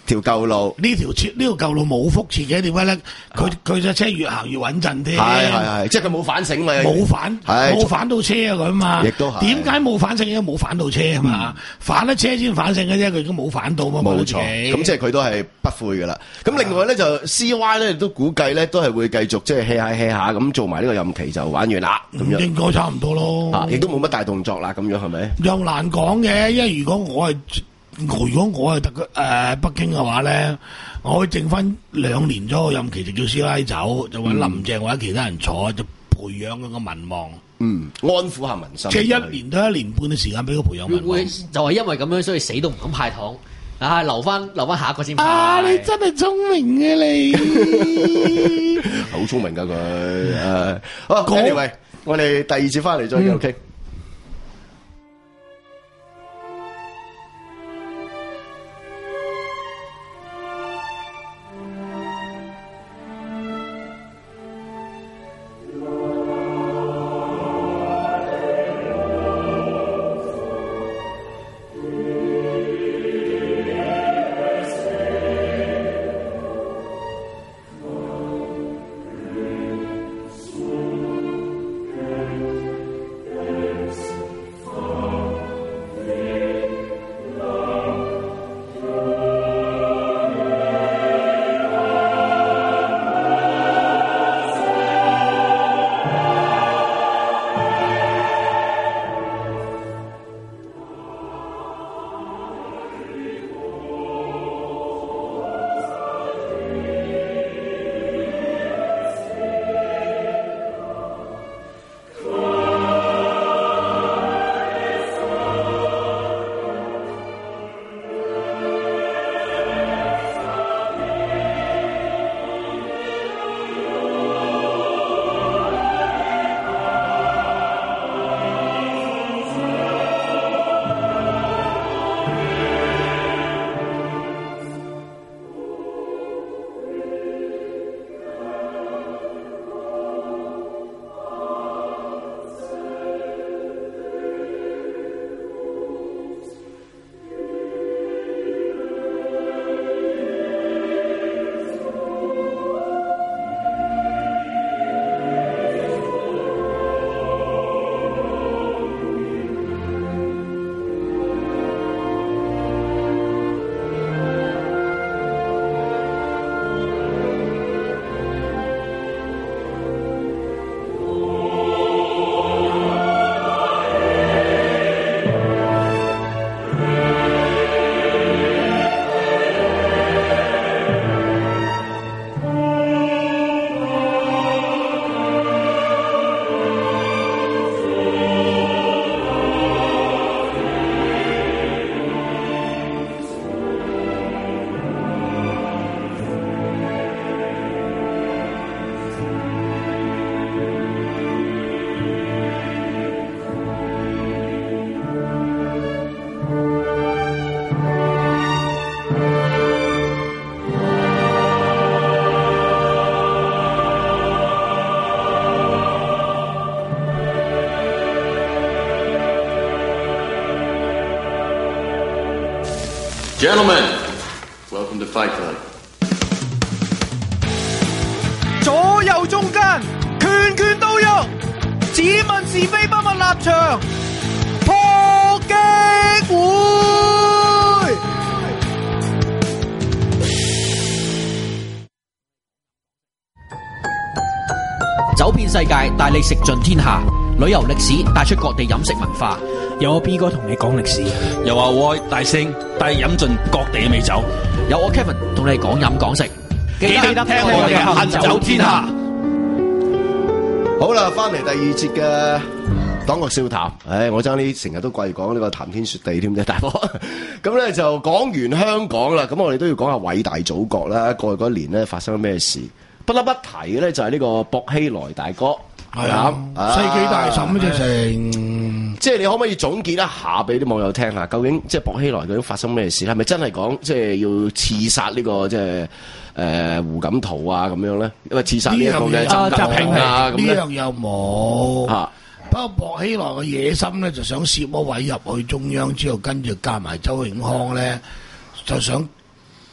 條舊路呢條設呢條舊路冇輻設嘅，點解咧？佢佢隻車越行越穩陣添。 係係係，即係佢冇反省嘛， 冇反冇反到車啊佢嘛。 亦都係。 點解冇反省？因為冇反到車啊嘛。反咗車先反省嘅啫，佢已經冇反到嘛。 冇錯。咁即係佢都係不悔噶啦。咁另外咧就 C Y 咧都估計咧都係會繼續即係 hea 下 hea 下咁做埋呢個任期就玩完啦。咁樣應該差唔多咯。 亦都冇乜大動作啦，咁樣係咪？ 又難講嘅，因為如果我係。如果我係特誒北京嘅話咧，我會剩翻兩年咗個任期，就叫師奶走，就揾林鄭或者其他人坐，就培養佢個民望。 嗯，安撫下民心。 即係一年到一年半嘅時間俾佢培養民望。 會就係因為咁樣，所以死都唔敢派糖。啊，留翻留翻下一個先派。 啊，你真係聰明嘅你， 好聰明噶佢。誒，好 ，anyway，我哋第二節翻嚟再繼續傾。 Gentlemen, welcome to Fight Club. 左右中間，拳拳到肉，只問是非不問立場，破擊會。 走遍世界，帶你食盡天下。旅遊歷史帶出各地飲食文化。 有我 B 哥同你講歷史， 有阿威大聲帶飲盡各地嘅美酒， 有我 Kevin 同你講飲講食。 記得聽我哋嘅行走天下。 好啦，翻嚟第二節嘅黨國笑談。唉，我爭啲成日都掛住講呢個談天說地添啫，大哥。咁咧就講完香港啦，咁我哋都要講下偉大祖國啦。過去嗰一年咧發生咗咩事？不得不提嘅咧就係呢個薄熙來大哥。 係啊，世紀大審啊，直情。 即係你可唔可以總結一下俾啲網友聽下，究竟即係薄熙來究竟發生咩事？係咪真係講即係要刺殺呢個即係誒胡錦濤啊咁樣咧？因為刺殺呢一個嘅習近平啊咁咧？ 呢樣又冇。嚇！不過薄熙來嘅野心咧，就想攝嗰位入去中央之後，跟住加埋周永康咧，就想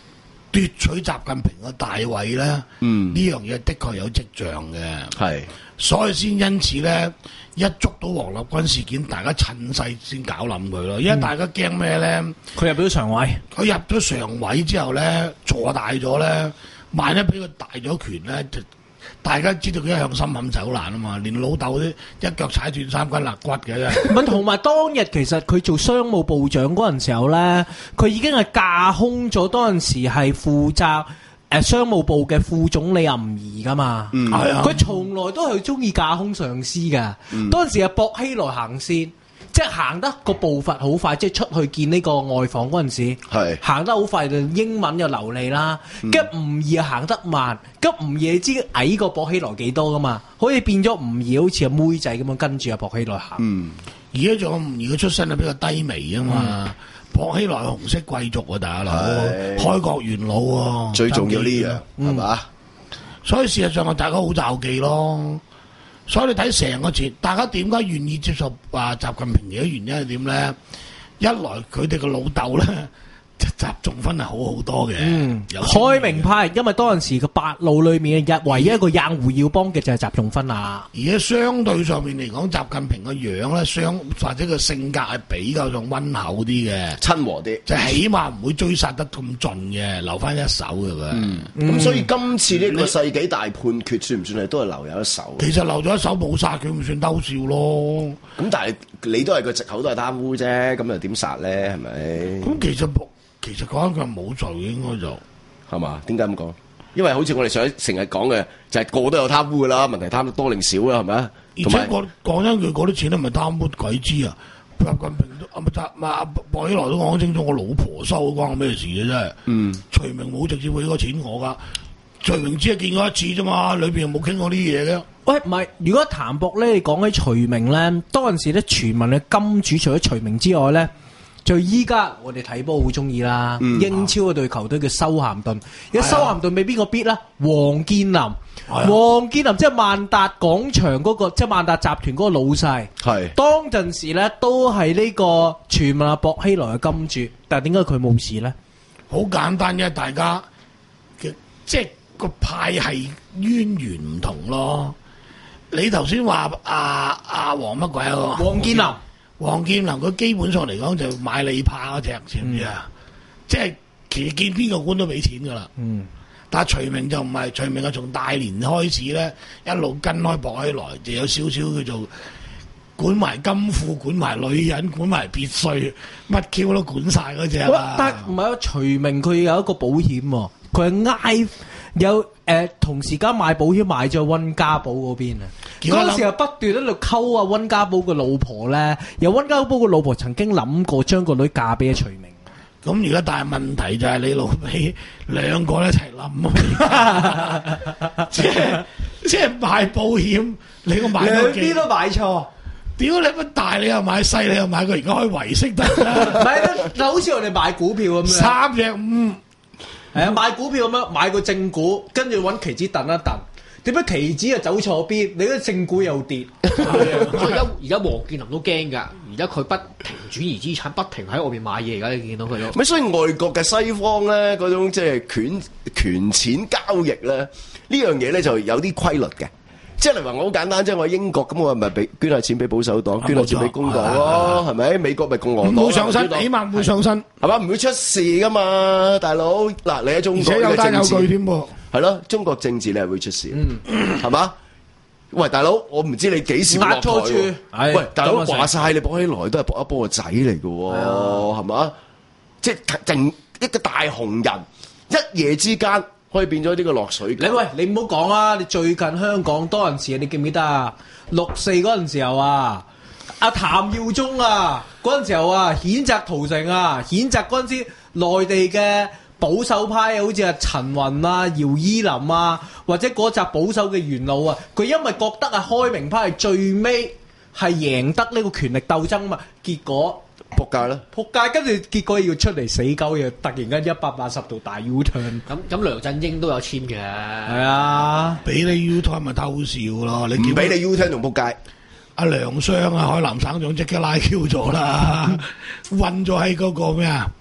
奪取習近平嘅大位咧，呢、嗯、樣嘢的確有跡象嘅。係，所以先因此咧，一捉到黃立軍事件，大家趁勢先搞冧佢咯。因為大家驚咩咧？ 佢入咗常委， 佢入咗常委之後咧，坐大咗咧，萬一俾佢大咗權咧，就大家知道佢一向心狠手辣啊嘛，連老豆都一腳踩斷三根肋骨嘅啫。 唔係，同埋當日其實佢做商務部長嗰陣時候咧，佢已經係架空咗當陣時係負責誒、呃、商務部嘅副總理任儀噶嘛。嗯，係啊。佢從來都係中意架空上司嘅。嗯，當陣時係薄熙來行先。即係行得個步伐好快，即係出去見呢個外訪嗰陣時，係行得好快，就英文又流利啦。跟住吳儀行得慢，跟吳儀知矮過薄熙來幾多噶嘛，可以變咗吳儀好似阿妹仔咁樣跟住阿薄熙來行。嗯， 而家仲有吳儀嘅出身係比較低微啊嘛。薄熙來紅色貴族啊，大佬，開國元老喎， 最重要呢樣係嘛？ 所以事實上係大家好罩忌咯。所以你睇成個節，大家點解願意接受啊習近平嘅原因係點咧？一來佢哋個老豆咧，習仲勳係好好多嘅。嗯， 開明派，因為當陣時個八路裏面嘅唯一一個硬胡耀邦嘅就係習仲勳啊。 而家相對上面嚟講，習近平個樣咧，相或者個性格係比較上溫厚啲嘅， 親和啲， 就起碼唔會追殺得咁盡嘅，留翻一手嘅佢。 嗯，咁、嗯、所以今次呢個世紀大判決算唔算係都係留有一手？ 其實留咗一手冇殺佢，唔算偷笑咯。 咁但係你都係個藉口，都係貪污啫，咁又點殺咧？係咪？ 咁其實其實講佢係冇罪，應該就係嘛？點解咁講？因為好似我哋想成日講嘅，就係、是、個個都有貪污噶啦，問題貪得多定少啦，係咪啊？ 而且講講真，佢嗰啲錢都唔係貪污，鬼知啊！習近平都啊咪啊薄熙來都講清楚，我老婆收關我咩事嘅啫？嗯，徐明冇直接俾個錢我噶，徐明只係見過一次啫嘛，裏邊又冇傾過啲嘢嘅。 喂，唔係，如果譚博咧，你講起徐明咧，當陣時咧，傳聞嘅金主除咗徐明之外咧。就依家我哋睇波好中意啦，嗯、英超嗰隊球隊叫修咸頓，而家修咸頓俾邊個 beat 啦？王健林，王健林即係萬達廣場嗰、嗰個，即係萬達集團嗰個老細。係當陣時咧，都係呢個傳聞阿薄熙來嘅金主，但係點解佢冇事咧？ 好簡單嘅，大家嘅即係個派系淵源唔同咯。你頭先話阿阿黃乜鬼啊？ 王健林。 王健林佢基本上嚟講就買你怕嗰隻，知唔知啊？即係其實見邊個官都俾錢噶啦。嗯，但係徐明就唔係，徐明係從大連開始咧，一路跟開薄熙來，就有少少叫做管埋金庫、管埋女人、管埋別墅，乜 Q 都管晒嗰隻啦。 但唔係啊，徐明佢有一個保險喎，佢係挨有誒、呃、同時間買保險買咗溫家寶嗰邊啊。嗰陣時係不斷喺度溝啊溫家寶個老婆咧，有溫家寶個老婆曾經諗過將個女嫁俾徐明。 咁而家大問題就係你老尾兩個一齊諗，即係即係買保險，你個買兩邊都買錯。 屌你乜大你又買細你又買，佢而家可以維息得啦。 唔係就好似我哋買股票咁樣， 三隻五係啊，買股票咁樣買個正股，跟住揾期指燉一燉。點解期指又走錯邊？你嗰啲正股又跌。 而家而家王健林都驚㗎，而家佢不停轉移資產，不停喺外邊買嘢。而家你見到佢咯。 咪所以外國嘅西方咧，嗰種即係權權錢交易咧，呢樣嘢咧就有啲規律嘅。即係例如話我好簡單，即係我喺英國咁，我咪俾捐下錢俾保守黨，捐下錢俾工黨咯，係咪？美國咪共和黨， 唔會上身，起碼唔會上身， 係嘛？唔會出事噶嘛，大佬。嗱，你喺中國嘅政治添噃，係咯，中國政治你係會出事，係嘛？喂，大佬，我唔知你幾時落台喎。喂，大佬話晒你薄熙來都係薄一波個仔嚟嘅喎，係嘛？即係淨一個大紅人，一夜之間。可以變咗呢個落水。 你喂，你唔好講啊！你最近香港多陣時，你記唔記得啊？六四嗰陣時候啊，阿譚耀宗啊，嗰陣時候啊，譴責屠城啊，譴責嗰陣時內地嘅保守派，好似阿陳雲啊、姚依林啊，或者嗰集保守嘅元老啊，佢因為覺得啊開明派係最尾係贏得呢個權力鬥爭嘛，結果。 仆街啦！ 仆街，跟住結果要出嚟死鳩嘢，突然間一百八十度大 U turn。 咁咁梁振英都有簽嘅， 係啊， 俾你 U turn 咪偷笑咯！你唔俾你 U turn 仲仆街。 阿梁湘啊，海南省長即刻拉 Q 咗啦，韞咗喺嗰個咩啊？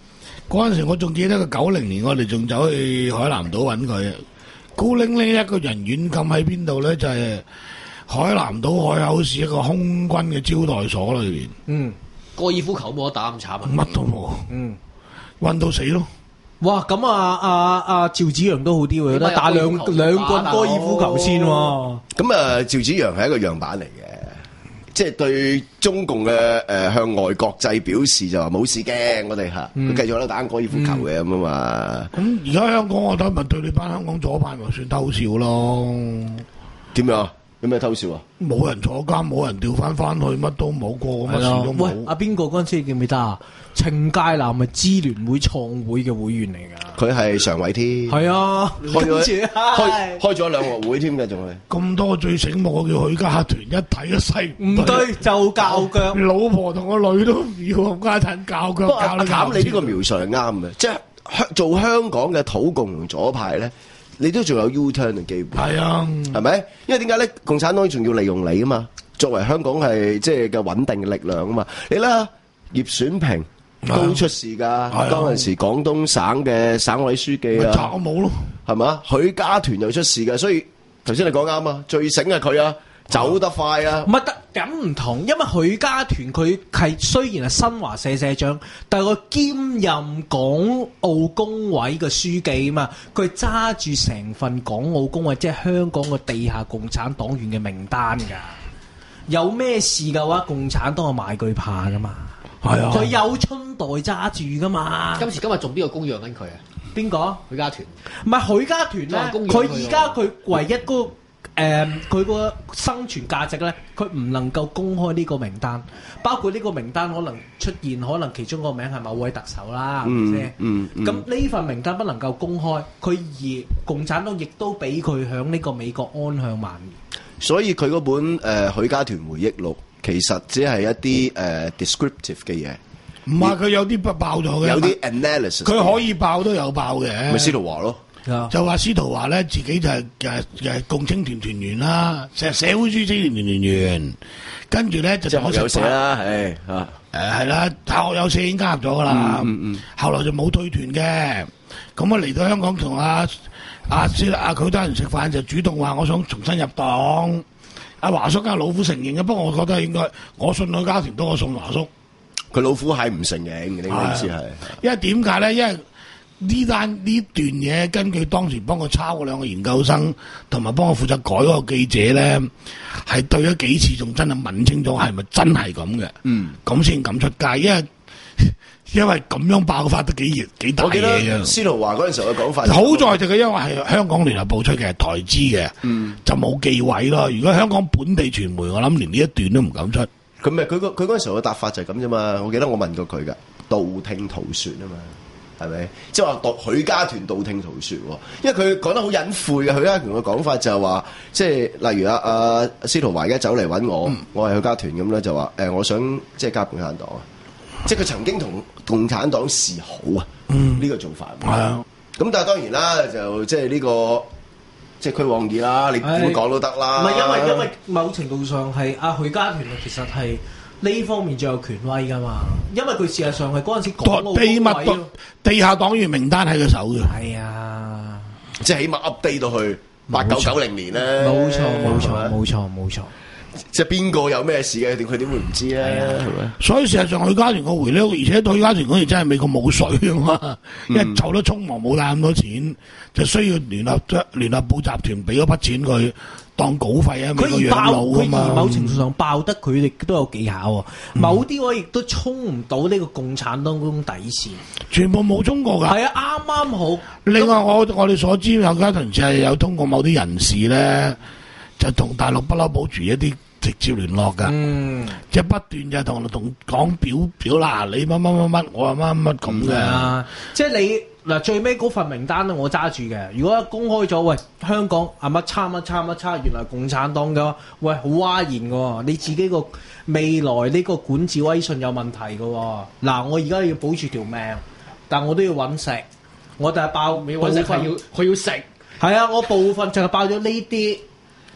嗰陣時我仲記得個九零年，我哋仲走去海南島揾佢，孤零零一個人軟禁喺邊度咧？就係、是、海南島海口市一個空軍嘅招待所裏邊。 嗯，高爾夫球冇得打咁慘啊！ 乜都冇。 嗯， 運到死咯。 哇！咁啊啊啊趙子陽都好啲喎，有得打兩兩棍高爾夫球先喎。 咁啊，趙子陽係一個樣板嚟嘅。即係對中共嘅誒、呃、向外國際表示就話冇事嘅，我哋嚇，佢、嗯、繼續喺度打高爾夫球嘅咁啊嘛。咁而家香港我覺得咪對你班香港左派咪算偷笑咯？ 點樣？有咩偷笑啊？ 冇人坐監，冇人調翻翻去，乜都冇過，乜事都冇。 喂，阿邊個嗰陣時記唔記得啊？程介南係支聯會創會嘅會員嚟㗎。佢係常委添。 係啊， 開咗開開咗兩個會添嘅，仲係。 咁多最醒目嘅叫許家屯，一睇一世唔對就教腳。 老婆同個女都唔要，冚家鏟教腳教你教。 咁你呢個描述係啱嘅，即係香做香港嘅土共同左派咧。你都仲有 U-turn 嘅機會，係啊， 係咪？因為點解咧？共產黨仲要利用你啊嘛，作為香港係即係嘅穩定嘅力量啊嘛。你啦，葉選平都出事㗎，嗰陣時廣東省嘅省委書記啊， 拆我冇咯， 係嘛？許家屯又出事㗎，所以頭先你講啱啊，最醒係佢啊。走得快啊！ 唔係得咁唔同，因為許家屯佢係雖然係新華社社長，但係佢兼任港澳工委嘅書記啊嘛，佢揸住成份港澳工委，即係香港嘅地下共產黨員嘅名單㗎。有咩事嘅話，共產黨係買佢怕㗎嘛。係啊，佢有春袋揸住㗎嘛。 今時今日仲邊個供養緊佢啊？邊個？ 許家屯。 唔係許家屯咧，佢而家佢唯一嗰個。誒佢個生存價值咧，佢唔能夠公開呢個名單，包括呢個名單可能出現，可能其中個名係某位特首啦，係咪先？ 嗯嗯。 咁呢份名單不能夠公開，佢而共產黨亦都俾佢響呢個美國安享晚年。 所以佢嗰本誒、呃、許家屯回憶錄，其實只係一啲誒、呃、descriptive 嘅嘢。 唔係佢有啲不爆咗嘅， 有啲 analysis。 佢可以爆都有爆嘅。 咪司徒華咯。 就話司徒華咧自己就係誒誒共青團團員啦，成日社會主義青年團員，跟住咧就學有社啦，係啊誒係啦，大學有社已經加入咗噶啦，嗯嗯，後來就冇退團嘅，咁啊嚟到香港同阿阿司阿佢多人食飯就主動話我想重新入黨，阿華叔家老虎承認嘅，不過我覺得應該我信許家屯多過信華叔， 佢老虎係唔承認嘅，你嘅意思係？ 因為點解咧？因為呢單呢段嘢，根據當時幫我抄嗰兩個研究生，同埋幫我負責改嗰個記者咧，係對咗幾次，仲真係問清楚係咪真係咁嘅。嗯，咁先敢出街，因為因為咁樣爆發得幾熱幾大嘢嘅。我記得司徒華嗰陣時候嘅講法， 好在就佢因為係香港聯合報出嘅，係台資嘅，嗯，就冇忌諱咯。如果香港本地傳媒，我諗連呢一段都唔敢出。 佢咪佢個佢嗰陣時候嘅答法就係咁啫嘛。我記得我問過佢噶，道聽途說啊嘛。係咪？即係話許家屯道聽途說，因為佢講得好隱晦嘅。許家屯嘅講法就係話，即係例如阿阿司徒華而家走嚟揾我，嗯、我係許家屯咁咧，就話誒、呃，我想即係加共產黨啊！即係佢曾經同共產黨示好啊！呢、嗯、個做法係啊。咁但係當然啦，就即係呢個即係區旺義啦，你點講都得啦。 唔係因為因為某程度上係阿許家屯其實係。呢方面最有權威噶嘛，因為佢事實上係嗰陣時港澳工委秘密地下黨員名單喺佢手嘅。 係啊， 即係起碼 update 到去八九九零年咧。 冇錯冇錯冇錯冇錯， 即係邊個有咩事嘅？佢點會唔知咧？係咪？ 所以事實上許家屯個回憶，而且許家屯嗰時真係美國冇水啊嘛，因為走得匆忙冇帶咁多錢，就需要聯合聯合報集團俾嗰筆錢佢。當稿費啊！ 佢而爆，佢而某程度上爆得佢哋都有技巧喎。嗯、某啲位亦都衝唔到呢個共產黨嗰種底線， 全部冇衝過㗎。 係啊，啱啱好。 另外，我我哋所知，許家屯就係有通過某啲人士咧，就同大陸不嬲保持一啲直接聯絡㗎。嗯，即係不斷就同同講表表啦，你乜乜乜乜，我話乜乜咁嘅。 啊，即係你。嗱，最尾嗰份名單咧，我揸住嘅。如果一公開咗，喂，香港啊乜差乜差乜差，原來共產黨嘅，喂，好嘩然嘅。你自己個未來呢個管治威信有問題嘅。嗱，我而家要保住條命，但我都要揾食。我就係爆， 揾食係要佢要食。 係啊，我部分就係爆咗呢啲。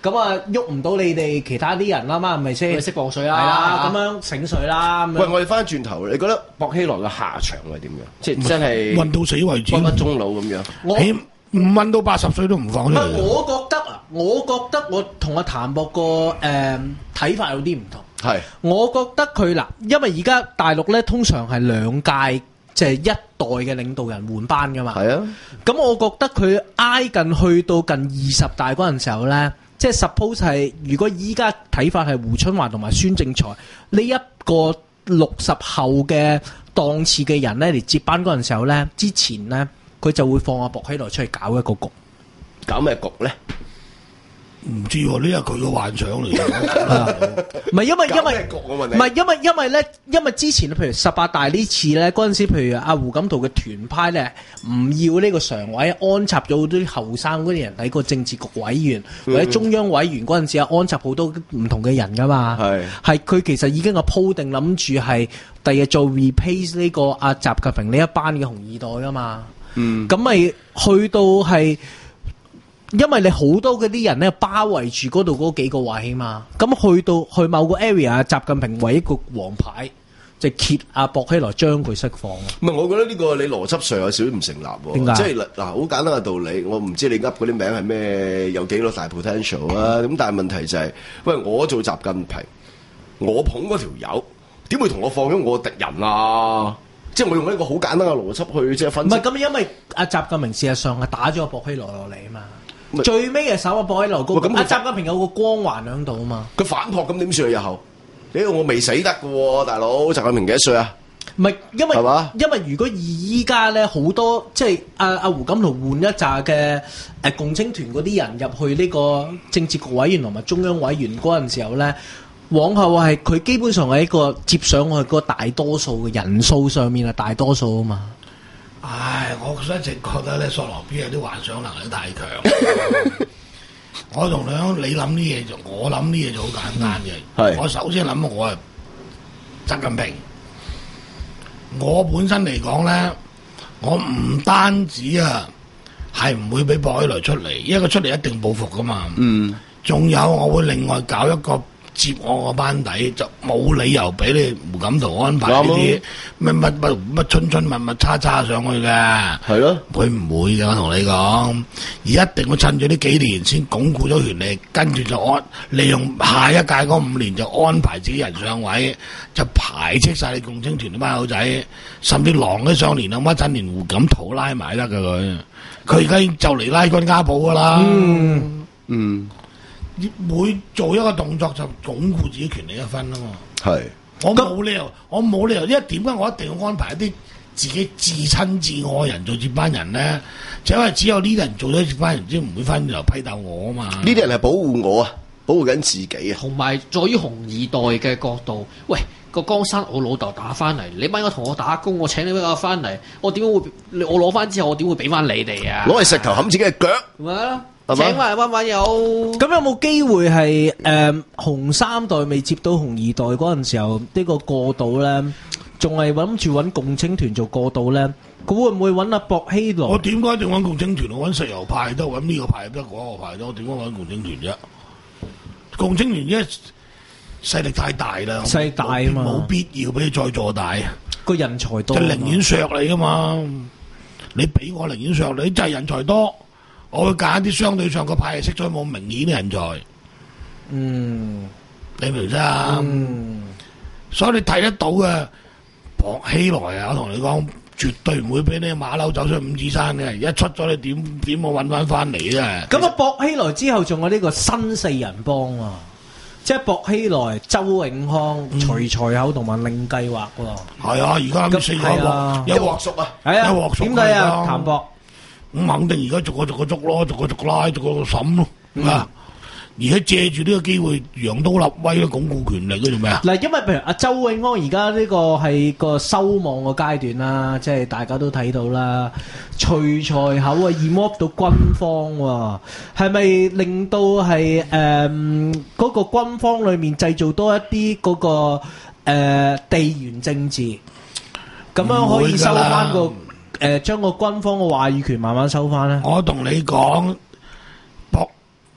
咁啊喐唔到你哋其他啲人啦嘛，係咪先？ 識磅水啦， 係啦，咁樣醒水啦。 喂，我哋翻轉頭，你覺得薄熙來嘅下場係點樣？即係真係運到死為止， 屈屈終老咁樣。 我起唔運到八十歲都唔放出嚟。 我覺得啊，我覺得我同阿譚博個誒睇法有啲唔同。 係， 我覺得佢嗱，因為而家大陸咧通常係兩屆即係一代嘅領導人換班噶嘛。 係啊， 咁我覺得佢挨近去到近二十大嗰陣時候咧，即係 suppose 係如果依家睇法係胡春華同埋孫政才呢一個六十後嘅檔次嘅人咧嚟接班嗰陣時候咧，之前咧佢就會放阿薄熙來出去搞一個局， 搞咩局咧？ 唔知喎，呢係佢嘅幻想嚟嘅。 唔係因為因為唔係因為因為咧，因為之前譬如十八大呢次咧，嗰陣時譬如阿胡錦濤嘅團派咧，唔要呢個常委，安插咗好多後生嗰啲人喺個政治局委員、嗯、或者中央委員嗰陣時啊，安插好多唔同嘅人噶嘛。係係佢其實已經有鋪定諗住係第日做 replace 呢個阿習近平呢一班嘅紅二代噶嘛。嗯，咁咪去到係。因為你好多嗰啲人咧包圍住嗰度嗰幾個位嘛，咁去到去某個 area， 習近平為一個王牌，就揭阿薄熙來將佢釋放。 唔係，我覺得呢個你邏輯上有少少唔成立喎。點解？即係嗱，好簡單嘅道理，我唔知你噏嗰啲名係咩，有幾多大 potential 啊？咁但係問題就係，喂，我做習近平，我捧嗰條友，點會同我放咗我敵人啊？即係我用一個好簡單嘅邏輯去即係分析。 唔係咁，因為阿習近平事實上係打咗個薄熙來落嚟啊嘛。最尾嘅手啊，薄熙來高，阿習近平有個光環喺度啊嘛。 佢反撲咁點算啊？日後，屌我未死得嘅喎，大佬，習近平幾多歲啊？ 唔係，因為因為如果依家咧好多即係阿阿胡錦濤換一紮嘅誒共青團嗰啲人入去呢個政治局委員同埋中央委員嗰陣時候咧，往後係佢基本上係一個接上去個大多數嘅人數上面係大多數啊嘛。 唉，我一直覺得咧，索羅 B 有啲幻想能力太強。我同你講，你諗啲嘢就，我諗啲嘢就好簡單嘅。我首先諗我係習近平。我本身嚟講咧，我唔單止啊，係唔會俾薄熙來出嚟，因為佢出嚟一定報復噶嘛。嗯。仲有我會另外搞一個接我個班底，就冇理由俾你胡錦濤安排呢啲乜乜乜乜春春乜乜叉叉上去嘅。係咯，會唔會嘅？我同你講，而一定會趁住呢幾年先鞏固咗權力，跟住就安利用下一屆嗰五年就安排自己人上位，就排斥晒你共青團啲班友仔，甚至狼都上年啊乜陣連胡錦濤拉埋得噶佢，佢而家就嚟拉軍家寶噶啦。嗯嗯。每做一個動作就鞏固自己權力一分啊嘛，係我冇理由，我冇理由，因為點解我一定要安排一啲自己至親至愛人做接班人咧？就因為只有呢啲人做咗接班人，先唔會翻嚟批鬥我啊嘛。呢啲人係保護我啊，保護緊自己啊。 同埋在於紅二代嘅角度，喂個江山我老豆打翻嚟，你班友同我打工，我請你俾我翻嚟，我點會我攞翻之後，我點會俾翻你哋啊？ 攞嚟石頭冚自己嘅腳， 係咪？請埋班班友， 咁有冇機會係誒、呃、紅三代未接到紅二代嗰陣時候，呢、呢個過渡咧，仲係諗住揾共青團做過渡咧？佢會唔會揾阿薄熙來？ 我點解一定揾共青團？我揾石油派都揾呢個派得，嗰個派得，我點解揾共青團啫？共青團因為勢力太大啦， 勢力大啊嘛， 冇必要俾你再做大。 個人才多， 就寧願削你噶嘛？你俾我寧願削你，就係人才多。我會揀啲相對上個派系色彩冇明顯嘅人才，嗯，你明唔明啊？嗯，所以你睇得到嘅薄熙來啊，我同你講，絕對唔會俾你馬騮走出五指山嘅，一出咗你點點我揾翻翻嚟啫。 咁啊，薄熙來之後仲有呢個新四人幫啊，即係薄熙來、周永康、徐才厚同埋令計劃喎。係啊，而家咁四個鑊，有鑊熟啊，係啊，有鑊熟。點解啊？譚博。 咁肯定而家逐個逐個捉咯，逐個逐個拉，逐個審咯，嗯、啊！而家借住呢個機會，揚刀立威咯，鞏固權力嗰做咩啊？ 嗱，因為譬如阿周永康而家呢個係個收網個階段啦，即係大家都睇到啦。徐才厚啊，remove 到軍方喎，係咪令到係誒嗰個軍方裏面製造多一啲嗰、嗰個、呃、地緣政治，咁樣可以收翻個？誒，將個軍方嘅話語權慢慢收翻咧。 我同你講，薄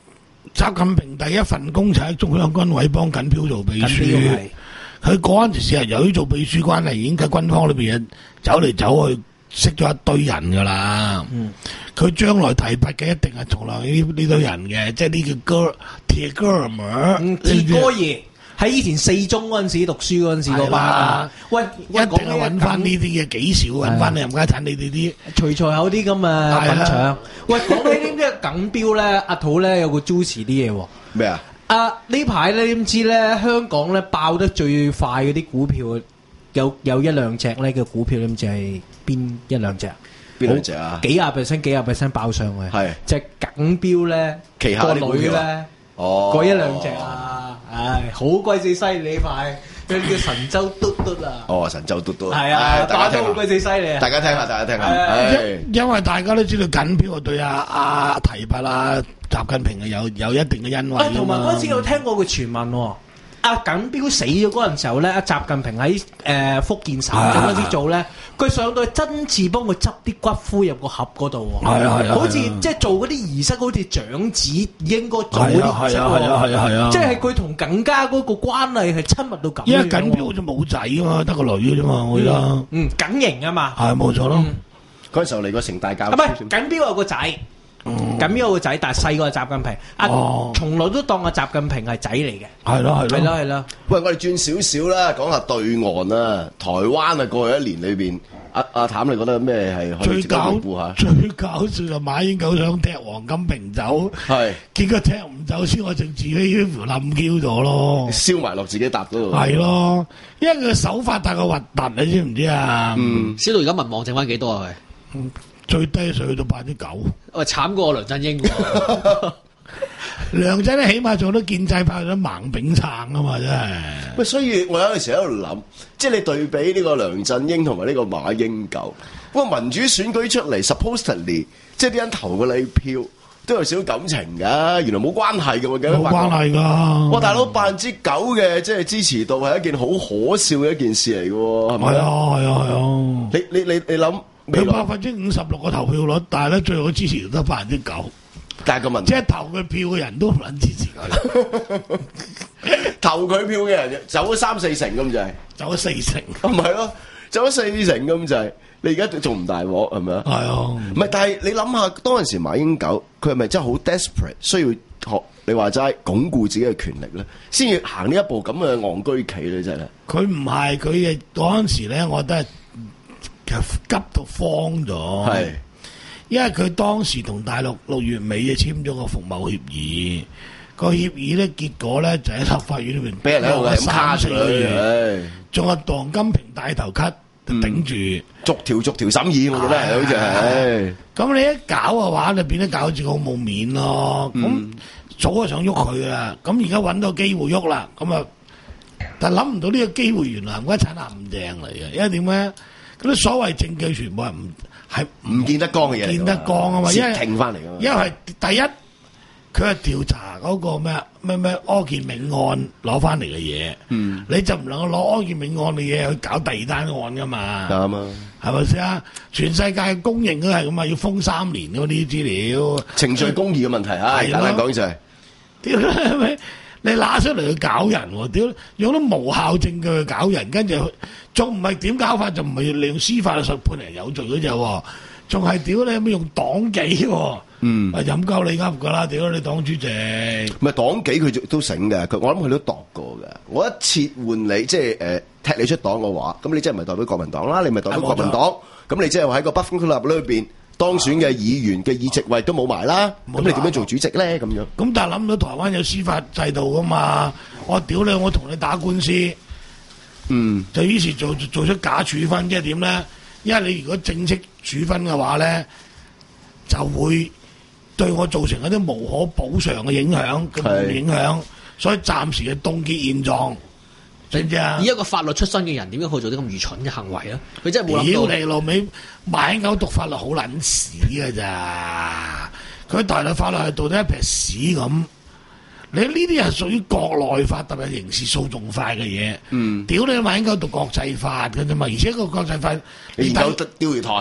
習近平第一份工就喺中央軍委幫緊票做秘書。佢嗰陣時係由於做秘書關係，已經喺軍方裏邊走嚟走去，識咗一堆人噶啦。佢、嗯、將來提拔嘅一定係從來呢呢堆人嘅，即係呢個哥鐵哥兒們， 鐵哥爺喺以前四中嗰陣時讀書嗰陣時嗰班。喂， 一定係揾翻呢啲嘅，幾少揾翻你冚家鏟你哋啲隨隨有啲咁嘅品嚐。喂，講起呢啲錦標咧，阿土咧有個 juicy 啲嘢喎。 咩啊？ 啊！呢排咧點知咧，香港咧爆得最快嗰啲股票有有一兩隻咧嘅股票，點知係邊一兩隻？ 邊兩隻啊？ 幾廿 percent、幾廿 percent 爆上去。 係隻錦標咧， 旗下啲股票咧，哦，嗰一兩隻啊，唉，好鬼死犀利呢排，佢叫神州嘟嘟啊！ 哦，神州嘟嘟， 係啊，打得好鬼死犀利啊！ 大家聽下，大家聽下。 因因為大家都知道錦標對阿阿提拔啦。習近平係有有一定嘅恩惠， 同埋嗰陣時有聽過個傳聞喎，阿錦標死咗嗰陣時候咧，阿習近平喺誒福建省嗰陣時做咧，佢上到去真摯幫佢執啲骨灰入個盒嗰度喎，係啊係啊，好似即係做嗰啲儀式，好似長子應該做嗰啲儀式喎，係啊係啊係啊，即係佢同耿家嗰個關係係親密到咁。 因為錦標好似冇仔啊嘛，得個女嘅啫嘛，我記得。 嗯，耿瑩啊嘛， 係冇錯咯。 嗰陣時候嚟個城大教， 唔係錦標有個仔。咁有個仔，但係細個係習近平，阿從來都當阿習近平係仔嚟嘅。 係咯係咯係咯係咯。 喂，我哋轉少少啦，講下對岸啦，台灣啊，過去一年裏邊，阿阿譚你覺得有咩係可以值得回顧下？ 最搞笑就馬英九想踢黃金瓶走，係結果踢唔走先，我就自己條冧 Q 咗咯， 燒埋落自己笪嗰度。 係咯，因為佢手法太過核突，你知唔知啊？ 嗯，燒到而家民望剩翻幾多啊？佢？ 最低上去到百分之九， 喂，慘過梁振英喎。 梁振英起碼做到建制派咗盲炳撐啊嘛，真係。 喂，所以我有陣時喺度諗，即係你對比呢個梁振英同埋呢個馬英九，喂，民主選舉出嚟 ，supposedly 即係啲人投個禮票都有少少感情㗎，原來冇關係嘅，我記得。 冇關係㗎。 哇，大佬百分之九嘅即係支持度係一件好可笑嘅一件事嚟㗎，係咪？ 係啊係啊係啊！ 你你你你諗？ 佢百分之五十六個投票率，但係咧最後支持度得百分之九。 但係個問題， 即係投佢票嘅人都唔撚支持佢， 投佢票嘅人走咗三四成咁就係， 走咗四成， 唔係咯，走咗四成咁就係。你而家仲唔大鑊係咪啊？係啊，唔係，但係你諗下，當陣時馬英九佢係咪真係好 desperate，需要學你話齋鞏固自己嘅權力咧，先要行呢一步咁嘅戇居棋咧，真係。佢唔係，佢嘅嗰陣時咧，我覺得係。急到慌咗，係，因為佢當時同大陸六月尾就簽咗個服貿協議，個協議咧結果咧就喺立法院裏邊俾人喺度咁卡住佢， 仲有鄧金平帶頭咳頂住， 逐條逐條審議，我覺得係好似係。 咁你一搞嘅話，就變得搞好似好冇面咯。咁早就想喐佢啊，咁而家揾到機會喐啦，咁啊，但係諗唔到呢個機會原來係一產陷阱嚟嘅，因為點咧？嗰啲所謂證據全部係唔係唔見得光嘅嘢， 見得光啊嘛，因為停翻嚟噶嘛。 因為第一，佢係調查嗰個咩咩咩柯建銘案攞翻嚟嘅嘢，嗯，你就唔能夠攞柯建銘案嘅嘢去搞第二單案噶嘛，啱啊，係咪先啊？全世界公認都係咁啊，要封三年嗰啲資料， 程序公義嘅問題啊，簡單講就係， 屌係咪？你拿出嚟去搞人喎，屌用啲無效證據去搞人，跟住仲唔係點搞法？就唔係利用司法去判人有罪嗰隻喎，仲係屌你有冇用黨紀喎？嗯，啊飲鳩你噏噶啦，屌你黨主席！ 唔係黨紀佢都醒嘅，佢我諗佢都度過嘅。我一切換你，即係誒踢你出黨嘅話，咁你即係唔係代表國民黨啦？你咪代表國民黨，咁你即係喺個不分區立裏邊當選嘅議員嘅議席位都冇埋啦，咁你點樣做主席咧？咁樣咁但係諗到台灣有司法制度噶嘛？我屌你，我同你打官司，嗯，就於是做做出假處分，即係點咧？因為你如果正式處分嘅話咧，就會對我造成一啲無可補償嘅影響，咁影響，所以暫時嘅凍結現狀。知唔知啊？ 以一個法律出身嘅人，點解可以做啲咁愚蠢嘅行為咧？佢真係冇諗到。 屌你老味，馬英九讀法律好撚屎㗎咋？佢大陸法律係到底一撇屎咁。你呢啲係屬於國內法，特別刑事訴訟法嘅嘢。嗯。屌你馬英九讀國際法嘅啫嘛，而且個國際法你研究得釣魚台。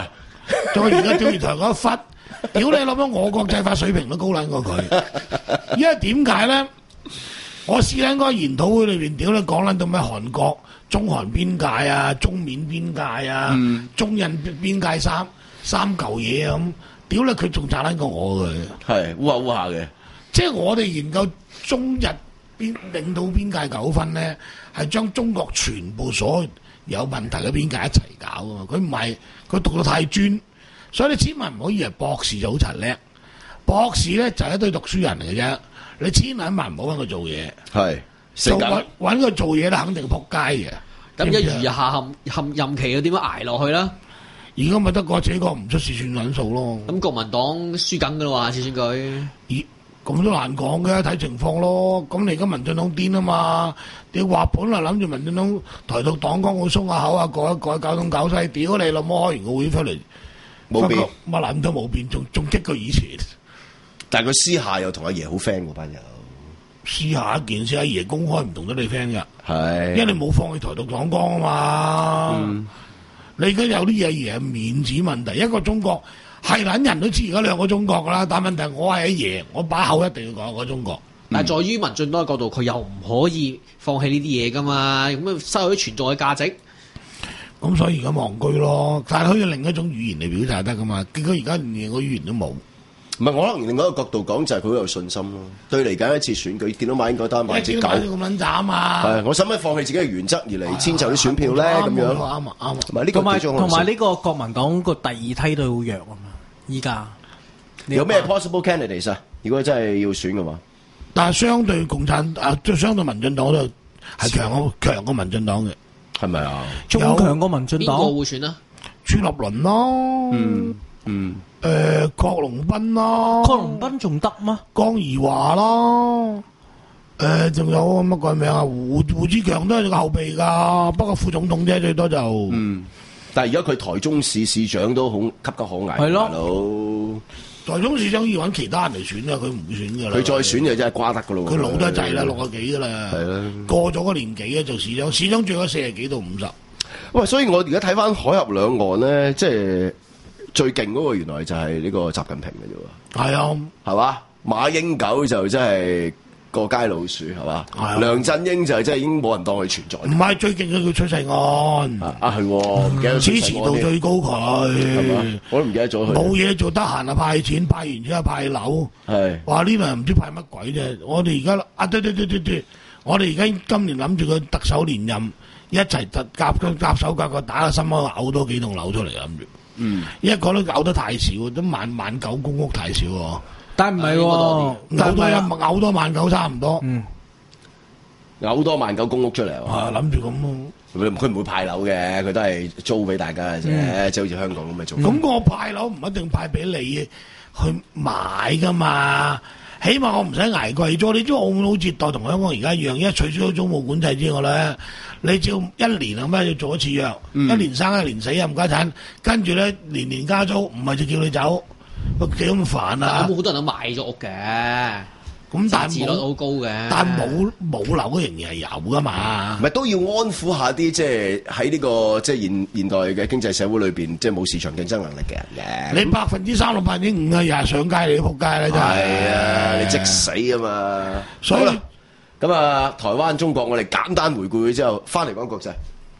再而家釣魚台嗰一忽。屌你諗咗我國際法水平都高撚過佢，因為點解咧？我試緊嗰個研討會裏邊，屌你講撚到咩韓國、中韓邊界啊、中緬邊界啊、嗯、中印邊界三三嚿嘢咁，屌你佢仲渣撚過我嘅， 係烏下烏下嘅。 即係我哋研究中日邊領土邊界糾紛咧，係將中國全部所有問題嘅邊界一齊搞噶嘛，佢唔係佢讀到太專。所以你千萬唔可以以為博士就好柒叻，博士咧就係一堆讀書人嚟嘅啫。你千萬萬唔好揾佢做嘢， 係做揾揾佢做嘢咧，肯定撲街嘅。 咁一餘下任任任期，佢點樣捱落去啦？ 而家咪得個自己個唔出事算撚數咯。 咁國民黨輸緊噶啦喎，下次選舉。 咦？咁都難講嘅，睇情況咯。咁你而家民進黨癲啊嘛？你話本來諗住民進黨台獨黨綱會鬆下口啊，改一改搞東搞西，屌你老母開完個會出嚟。冇變，乜撚都冇變，仲仲激過以前。 但係佢私下又同阿爺好 friend 嗰班友。 私下一件事，阿爺公開唔同得你 friend 噶。 係。 因為你冇放棄台獨黨綱啊嘛。嗯。你而家有啲嘢嘢係面子問題，一個中國係撚人都知而家兩個中國噶啦，但問題我係阿爺，我把口一定要講個中國。 嗯、但係在於民進黨嘅角度，佢又唔可以放棄呢啲嘢噶嘛，咁啊失去存在嘅價值。 咁所以而家戇居咯，但係可以另一種語言嚟表達得噶嘛？結果而家連個語言都冇。唔係，我可能另外一個角度講就係佢好有信心咯。對嚟緊一次選舉，見到馬英九單萬隻狗咁撚斬啊！ 係，我使唔使放棄自己嘅原則而嚟遷就啲選票咧？咁樣啱啊啱啊！唔係呢個同埋同埋呢個國民黨個第二梯都好弱啊嘛！依家有咩 possible candidates 啊？如果真係要選嘅話， 但係相對共產啊，即係相對民進黨都係強過強過民進黨嘅。 係咪啊？ 仲強過民進黨？ 邊個會選啊？ 朱立倫咯， 嗯嗯， 誒，郝龍斌咯， 郝龍斌仲得嗎？ 江宜樺咯，誒，仲有乜鬼名啊？胡胡志強都係個後備噶，不過副總統啫，最多就， 嗯，但係而家佢台中市市長都好岌岌可危， 係咯， 大佬，台中市長要揾其他人嚟選啊，佢唔會選噶啦。 佢再選就真係瓜得噶咯。 佢老得滯啦，六啊幾噶啦。係啦。過咗個年紀啊，做市長，市長最多四十幾到五十。 喂，所以我而家睇翻海峽兩岸咧，即係最勁嗰個原來就係呢個習近平嘅啫喎。係啊，係嘛？馬英九就真係過街老鼠係嘛？係。梁振英就真係已經冇人當佢存在。唔係最勁嘅叫崔世安。啊啊係，唔記得。支持度最高佢。係嘛？我都唔記得咗佢。冇嘢做，得閒啊派錢，派完之後派樓。係。話呢輪唔知派乜鬼啫？我哋而家啊對對對對對，我哋而家今年諗住個特首連任。一齊夾夾手夾腳打個心口，嘔多幾棟樓出嚟諗住。嗯，一個都嘔得太少，都萬萬九公屋太少。但係唔係喎，嘔多一嘔多萬九差唔多。嗯，嘔多萬九公屋出嚟。啊，諗住咁咯。佢佢唔會派樓嘅，佢都係租俾大家嘅啫，即係好似香港咁嘅做。咁我派樓唔一定派俾你去買噶嘛。起碼我唔使捱貴咗，你知澳門好接待同香港而家一樣，一取消咗租務管制之外咧，你只要一年係咩要做一次約，嗯、一年生一年死啊唔家產，跟住咧年年加租，唔係就叫你走，幾咁煩啊！有冇好多人都買咗屋嘅？咁但係冇好高嘅，但係冇冇樓嘅仍然係有噶嘛？唔係都要安撫下啲即係喺呢個即係現現代嘅經濟社會裏邊，即係冇市場競爭能力嘅人嘅。你百分之三六、百分之五啊，日日上街你都仆街啦，真係。係啊，你即死啊嘛！所以咁啊，台灣、中國，我哋簡單回顧佢之後，翻嚟講國際。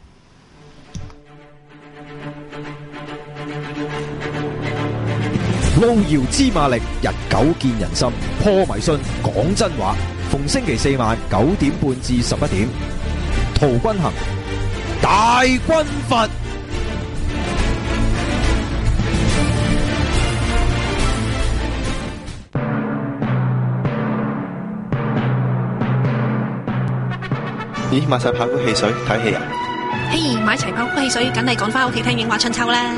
路遙知馬力，日久見人心。破迷信，講真話。逢星期四晚九點半至十一點，陶君行大軍閥。 咦，買晒爆谷汽水睇戲啊？ 嘿，買齊爆谷汽水，梗係趕翻屋企聽影畫春秋啦！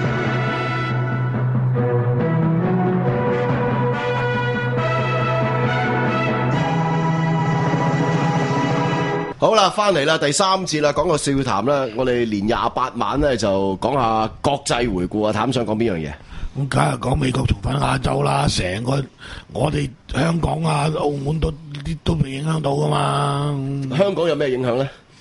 好啦，翻嚟啦，第三節啦，講個笑談啦。我哋連廿八晚咧就講下國際回顧啊。譚想講邊樣嘢？咁梗係講美國重返亞洲啦，成個我哋香港啊、澳門都啲都被影響到噶嘛。香港有咩影響咧？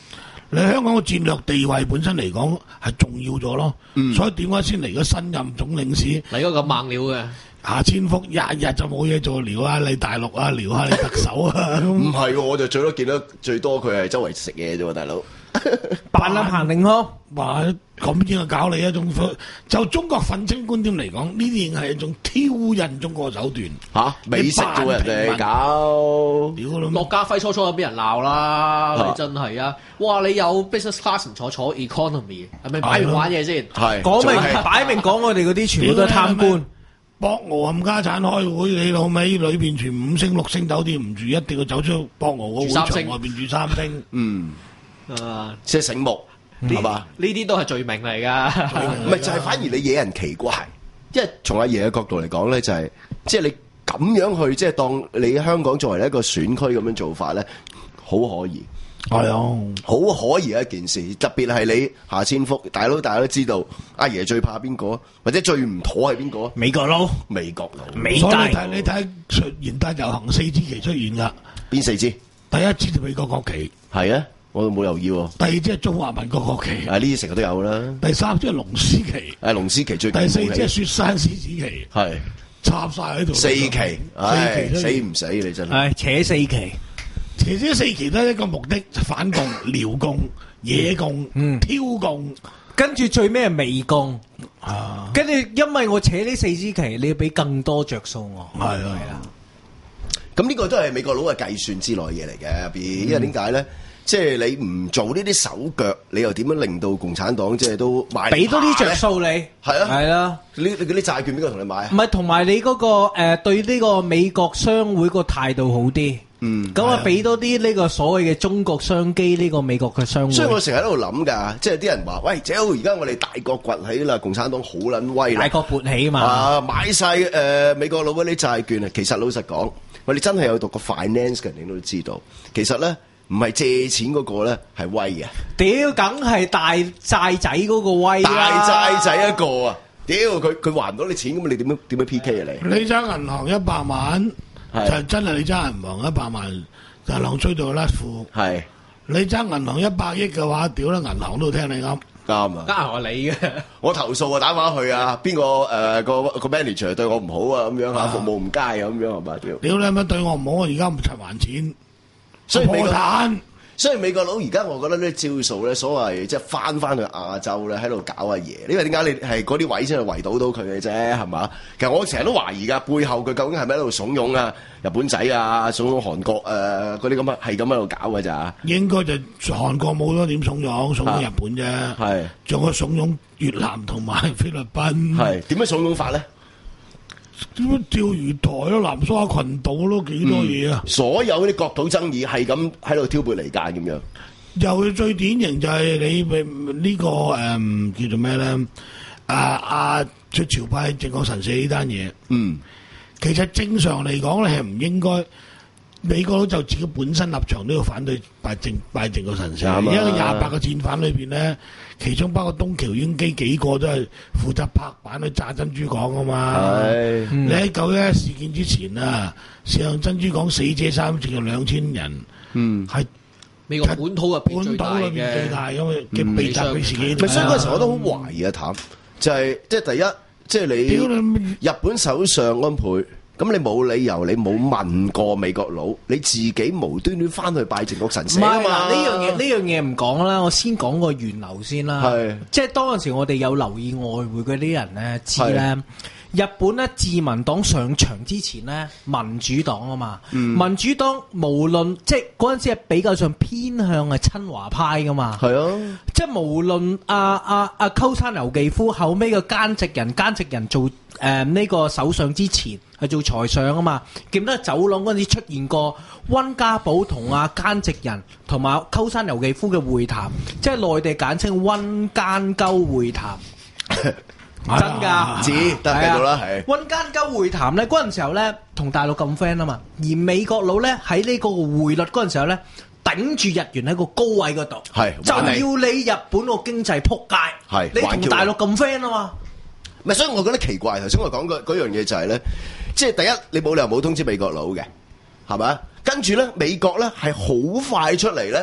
你香港嘅戰略地位本身嚟講係重要咗咯， 嗯、 所以點解先嚟個新任總領事嚟嗰個猛料嘅夏千福，日日就冇嘢做，撩下你大陸啊，撩下你特首啊。 唔係喎，我就最多見到最多佢係周圍食嘢啫喎，大佬。 扮下彭定康， 話咁先係搞你一種，就中國憤青觀點嚟講，呢啲已經係一種挑釁中國手段。 嚇、啊，美食做人哋搞， 駱家輝初初都俾人鬧啦，你真係啊！哇，你有 business class 坐坐 economy， 係咪擺明玩嘢先？ 係講明擺明講我哋嗰啲全部都係貪官。 博鰲冚家產開會，你老味裏邊全五星六星酒店唔住，一定要走出博鰲個會場外邊住三星。 嗯， 啊， 即係醒目係嘛？ 呢啲都係罪名嚟㗎。 唔係就係反而你惹人奇怪，因為從阿爺嘅角度嚟講咧，就係即係你咁樣去即係當你香港作為一個選區咁樣做法咧，好可疑。 係啊， 好可疑嘅一件事，特別係你夏千福大佬，大家都知道阿爺最怕邊個，或者最唔妥係邊個？ 美國佬， 美國佬， 美所以你睇你睇出元旦遊行四支旗出現㗎， 邊四支？ 第一支就美國國旗， 係啊，我都冇留意喎。 第二支係中華民國國旗， 啊呢啲成日都有啦。 第三支係龍獅旗， 誒龍獅旗最。 第四支係雪山獅子旗， 係插晒喺度。 四旗，唉死唔死你真係。 係扯四旗。 其實四期都係一個目的，反共、撩共、野共、 嗯、 挑共， 跟住最尾係媚共。 啊！ 跟住因為我扯呢四支旗，你要俾更多着數我。 係啊， 咁呢個都係美國佬嘅計算之內嘢嚟嘅，入邊，因為點解咧？即係你唔做呢啲手腳，你又點樣令到共產黨即係都買？ 俾多啲着數你。係啊， 係啦。 你你嗰啲債券邊個同你買啊？ 唔係，同埋你嗰個誒對呢個美國商會個態度好啲。 嗯， 咁啊，俾多啲呢個所謂嘅中國商機呢個美國嘅商會。 所以我成日喺度諗㗎，即係啲人話：喂，只要而家我哋大國崛起啦，共產黨好撚威啦， 大國勃起嘛。 啊，買晒誒、呃、美國佬嗰啲債券啊！其實老實講，我哋真係有讀過 finance 嘅人都知道，其實咧唔係借錢嗰個咧係威嘅。屌，梗係大債仔嗰個威啦！大債仔一個啊！屌，佢佢還唔到你錢咁，你點樣點樣 P K 啊你？ 你爭銀行一百萬。就真係你爭銀行一百萬，銀行追到甩褲。係你爭銀行一百億嘅話，屌啦！銀行都聽你啱。 啱啊！ 間銀行係你嘅，我投訴啊，打電話去啊，邊個誒個個 manager 對我唔好啊，咁樣嚇，服務唔佳啊，咁樣係嘛？屌！ 屌你乜對我唔好，我而家唔齊還錢， 所以美國破產。 所以美國佬而家我覺得呢啲招數咧，所謂即係翻翻去亞洲咧，喺度搞阿爺。因為點解你係嗰啲位先係圍堵到佢嘅啫，係嘛？其實我成日都懷疑㗎，背後佢究竟係咪喺度慫恿啊日本仔啊，慫恿韓國誒嗰啲咁啊，係咁喺度搞㗎咋？應該就韓國冇咗點慫恿，慫恿日本啫。係，仲有慫恿越南同埋菲律賓。係點樣慫恿法咧？點樣釣魚台咯，南沙群島咯，幾多嘢啊！所有嗰啲國土爭議係咁喺度挑撥離間咁樣。又最典型就係你呢、這個誒、嗯、叫做咩咧？啊啊，出朝派靖國神社呢單嘢。嗯，其實正常嚟講咧係唔應該。美國佬就自己本身立場都要反對拜靖拜靖國神社，因為廿八個戰犯裏邊咧，其中包括東橋英機幾個都係負責拍板去炸珍珠港啊嘛。係、嗯，你喺九一一事件之前啊，上珍珠港死者三至兩千人，嗯，係美國本土入邊最大嘅最大咁嘅被襲嘅事件。咪、嗯、所以嗰陣時我都好懷疑啊，譚就係即係第一，即、就、係、是、你日本首相安倍。咁你冇理由，你冇問過美國佬，你自己無端端翻去拜靖國神社啊嘛？呢樣嘢呢樣嘢唔講啦，我先講個源流先啦。係，即係當陣時我哋有留意外匯嗰啲人咧，知咧日本咧自民黨上場之前咧，民主黨啊嘛，嗯、民主黨無論即係嗰陣時係比較上偏向係親華派噶嘛。係啊，即係無論阿阿阿鳩山由紀夫後尾個菅直人，菅直人做。誒、呃、呢、這個首相之前係做財相啊嘛，記唔得走廊嗰陣時出現過溫家寶同阿菅直人同埋鳩山由紀夫嘅會談，即係內地簡稱溫奸鳩會談，真㗎，知得喺度啦，係溫奸鳩會談咧，嗰陣時候咧同大陸咁 friend 啊嘛，而美國佬咧喺呢個匯率嗰陣時候咧頂住日元喺個高位嗰度，係就要你日本個經濟撲街，係你同大陸咁 friend 啊嘛。咪所以我覺得奇怪，頭先我講嗰嗰樣嘢就係、是、咧，即係第一你冇理由冇通知美國佬嘅，係咪？跟住咧美國咧係好快出嚟咧，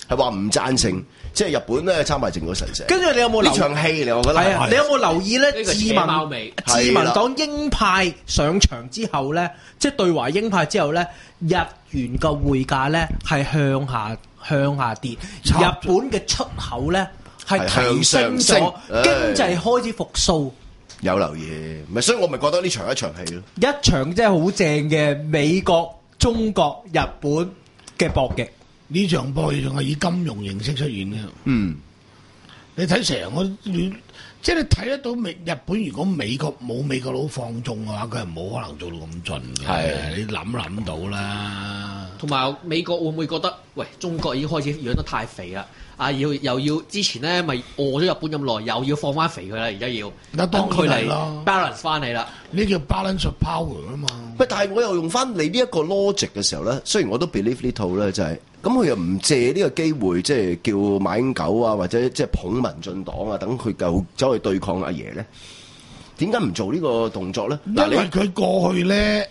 係話唔贊成，即係日本咧參拜靖國神社。 跟住你有冇留呢場戲嚟？我覺得係啊，你有冇留意咧？自民貓味自民黨鷹派上場之後咧，即係對華鷹派之後咧，日元嘅匯價咧係向下向下跌，日本嘅出口咧係提升咗，經濟開始復甦。 有留意，咪所以我咪覺得呢場一場戲咯， 一場真係好正嘅美國、中國、日本嘅博弈。 呢場博弈仲係以金融形式出現嘅。 嗯， 你睇成個亂，即係你睇得到美日本如果美國冇美國佬放縱嘅話，佢係冇可能做到咁盡嘅。係你諗諗到啦。 同埋美國會唔會覺得，喂，中國已經開始養得太肥啦？啊！要又要之前咧，咪餓咗日本咁耐，又要放翻肥佢啦，而家要等佢嚟 balance 翻你啦。 呢叫 balance of power 啊嘛。 喂，但係我又用翻你呢一個 logic 嘅時候咧，雖然我都 believe 呢套咧，就係咁佢又唔借呢個機會，即係叫馬英九啊，或者即係捧民進黨啊，等佢夠走去對抗阿爺咧，點解唔做呢個動作咧？ 因為佢過去咧。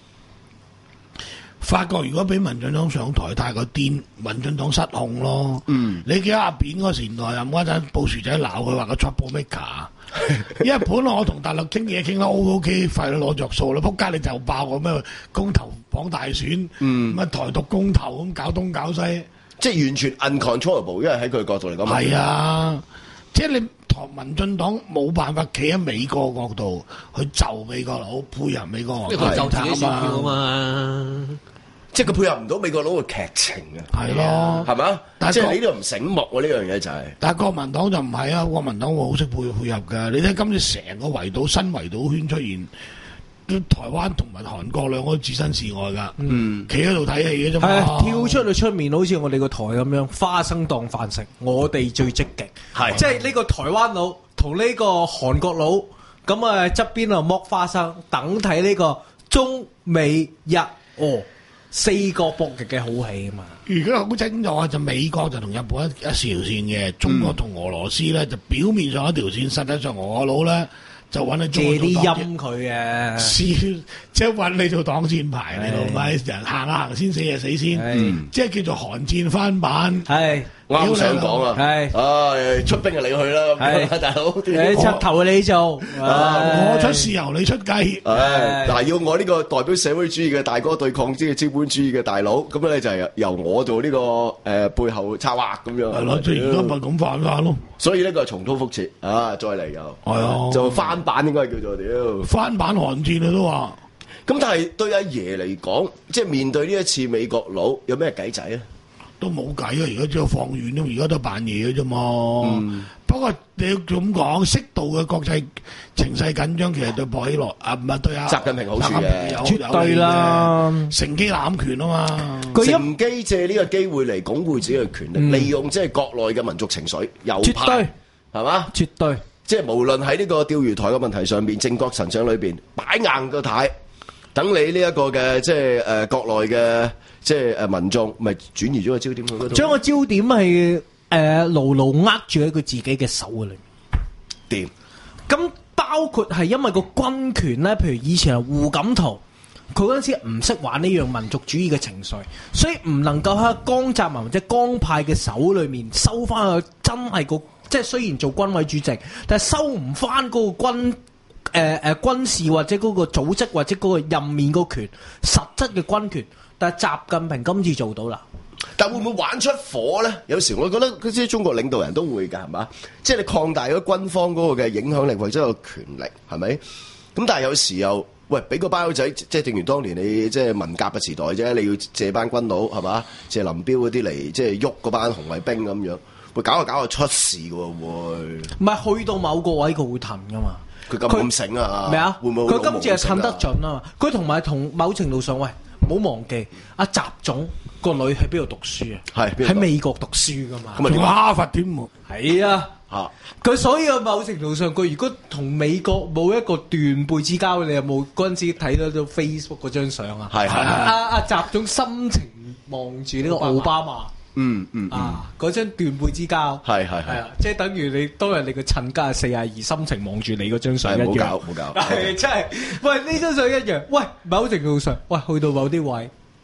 發覺如果俾民進黨上台太過癲，民進黨失控咯。嗯，你記得阿扁嗰個時代啊，嗰陣布殊仔鬧佢話個 troublemaker，因為本來我同大陸傾嘢傾得 O K， 快到攞着數啦，仆街你就爆個咩公投綁大選，嗯，乜台獨公投咁搞東搞西， 即係完全 uncontrollable，因為喺佢角度嚟講。 係啊，即係你台民進黨冇辦法企喺美國角度去就美國佬配合美國， 因為佢就自己選票啊嘛。 即係佢配合唔到美國佬嘅劇情啊，係咯，係咪？但係即係你呢度唔醒目喎，呢樣嘢就係。 但係國民黨就唔係啊，國民黨會好識配配合㗎。你睇今次成個圍島新圍島圈出現，台灣同埋韓國兩個都置身事外㗎。嗯，企喺度睇戲嘅啫嘛。 係跳出去出面，好似我哋個台咁樣，花生當飯食，我哋最積極。係，即係呢個台灣佬同呢個韓國佬咁啊側邊啊剝花生，等睇呢個中美日俄。四個博弈嘅好戲啊嘛！ 而家好清楚就美國就同日本一一條線嘅，中國同俄羅斯咧就表面上一條線，實際上俄佬咧就揾你借啲陰佢嘅， 即係揾你做擋箭牌，你老咪人行下行先死就死先，即係叫做韓戰翻版。係啱想講啊，係啊出兵就你去啦，大佬你出頭你做， 我出豉油你出雞。 嗱，要我呢個代表社會主義嘅大哥對抗即係資本主義嘅大佬，咁咧就係由我做呢個誒背後策劃咁樣。係咯， 即係而家咪咁翻翻咯。 所以呢個重蹈覆轍啊，再嚟又係啊， 就翻版應該叫做屌翻版韓戰啊都話。 咁但係對阿爺嚟講，即係面對呢一次美國佬有咩計仔啊？ 都冇計啊！而家只有放軟啫，而家都扮嘢嘅啫嘛。嗯、不過你要咁講，適度嘅國際情勢緊張，其實對薄熙來啊，唔係對啊習近平好處嘅， 絕對啦， 乘機攬權啊嘛。 乘機借呢個機會嚟鞏固自己嘅權力，嗯、利用即係國內嘅民族情緒，右派係嘛？ 絕對， 即係無論喺呢個釣魚台嘅問題上邊，靖國神社裏邊擺硬個態，等你呢一個嘅即係誒、呃、國內嘅。即係誒民眾咪轉移咗個焦點去嗰度， 將個焦點係誒牢牢握住喺佢自己嘅手裏面。 掂咁包括係因為個軍權咧，譬如以前係胡錦濤，佢嗰陣時唔識玩呢樣民族主義嘅情緒，所以唔能夠喺江澤民或者江派嘅手裏面收翻去真係個即係雖然做軍委主席，但係收唔翻嗰個軍誒誒、呃、軍事或者嗰個組織或者嗰個任免嗰個權實質嘅軍權。但係習近平今次做到啦， 但會唔會玩出火咧？有時我覺得嗰啲中國領導人都會㗎，係嘛？即係你擴大咗軍方嗰個嘅影響力或者個權力，係咪？咁但係有時又喂俾個班友仔，即係正如當年你即係文革嘅時代啫，你要借班軍佬係嘛？借林彪嗰啲嚟即係喐嗰班紅衛兵咁樣，會搞下搞下出事㗎喎，會唔係去到某個位佢會騰㗎嘛？ 佢咁咁醒啊？ 咩啊？ 會唔會佢今次係騰得準啊嘛？佢同埋同某程度上喂。唔好忘記阿習總個女喺邊度讀書啊？係喺美國讀書噶嘛？ 咁咪哈佛添喎？ 係啊，嚇佢所以某程度上，佢如果同美國冇一個斷背之交，你有冇嗰陣時睇到到 Facebook 嗰張相啊？係係係。阿阿習總深情望住呢個奧巴馬。嗯嗯啊，嗰張斷背之交係係係啊，即係等於你當日你個親家四廿二心情望住你嗰張相一樣， 冇搞冇搞， 係真係，喂呢張相一樣，喂某程度上，喂去到某啲位，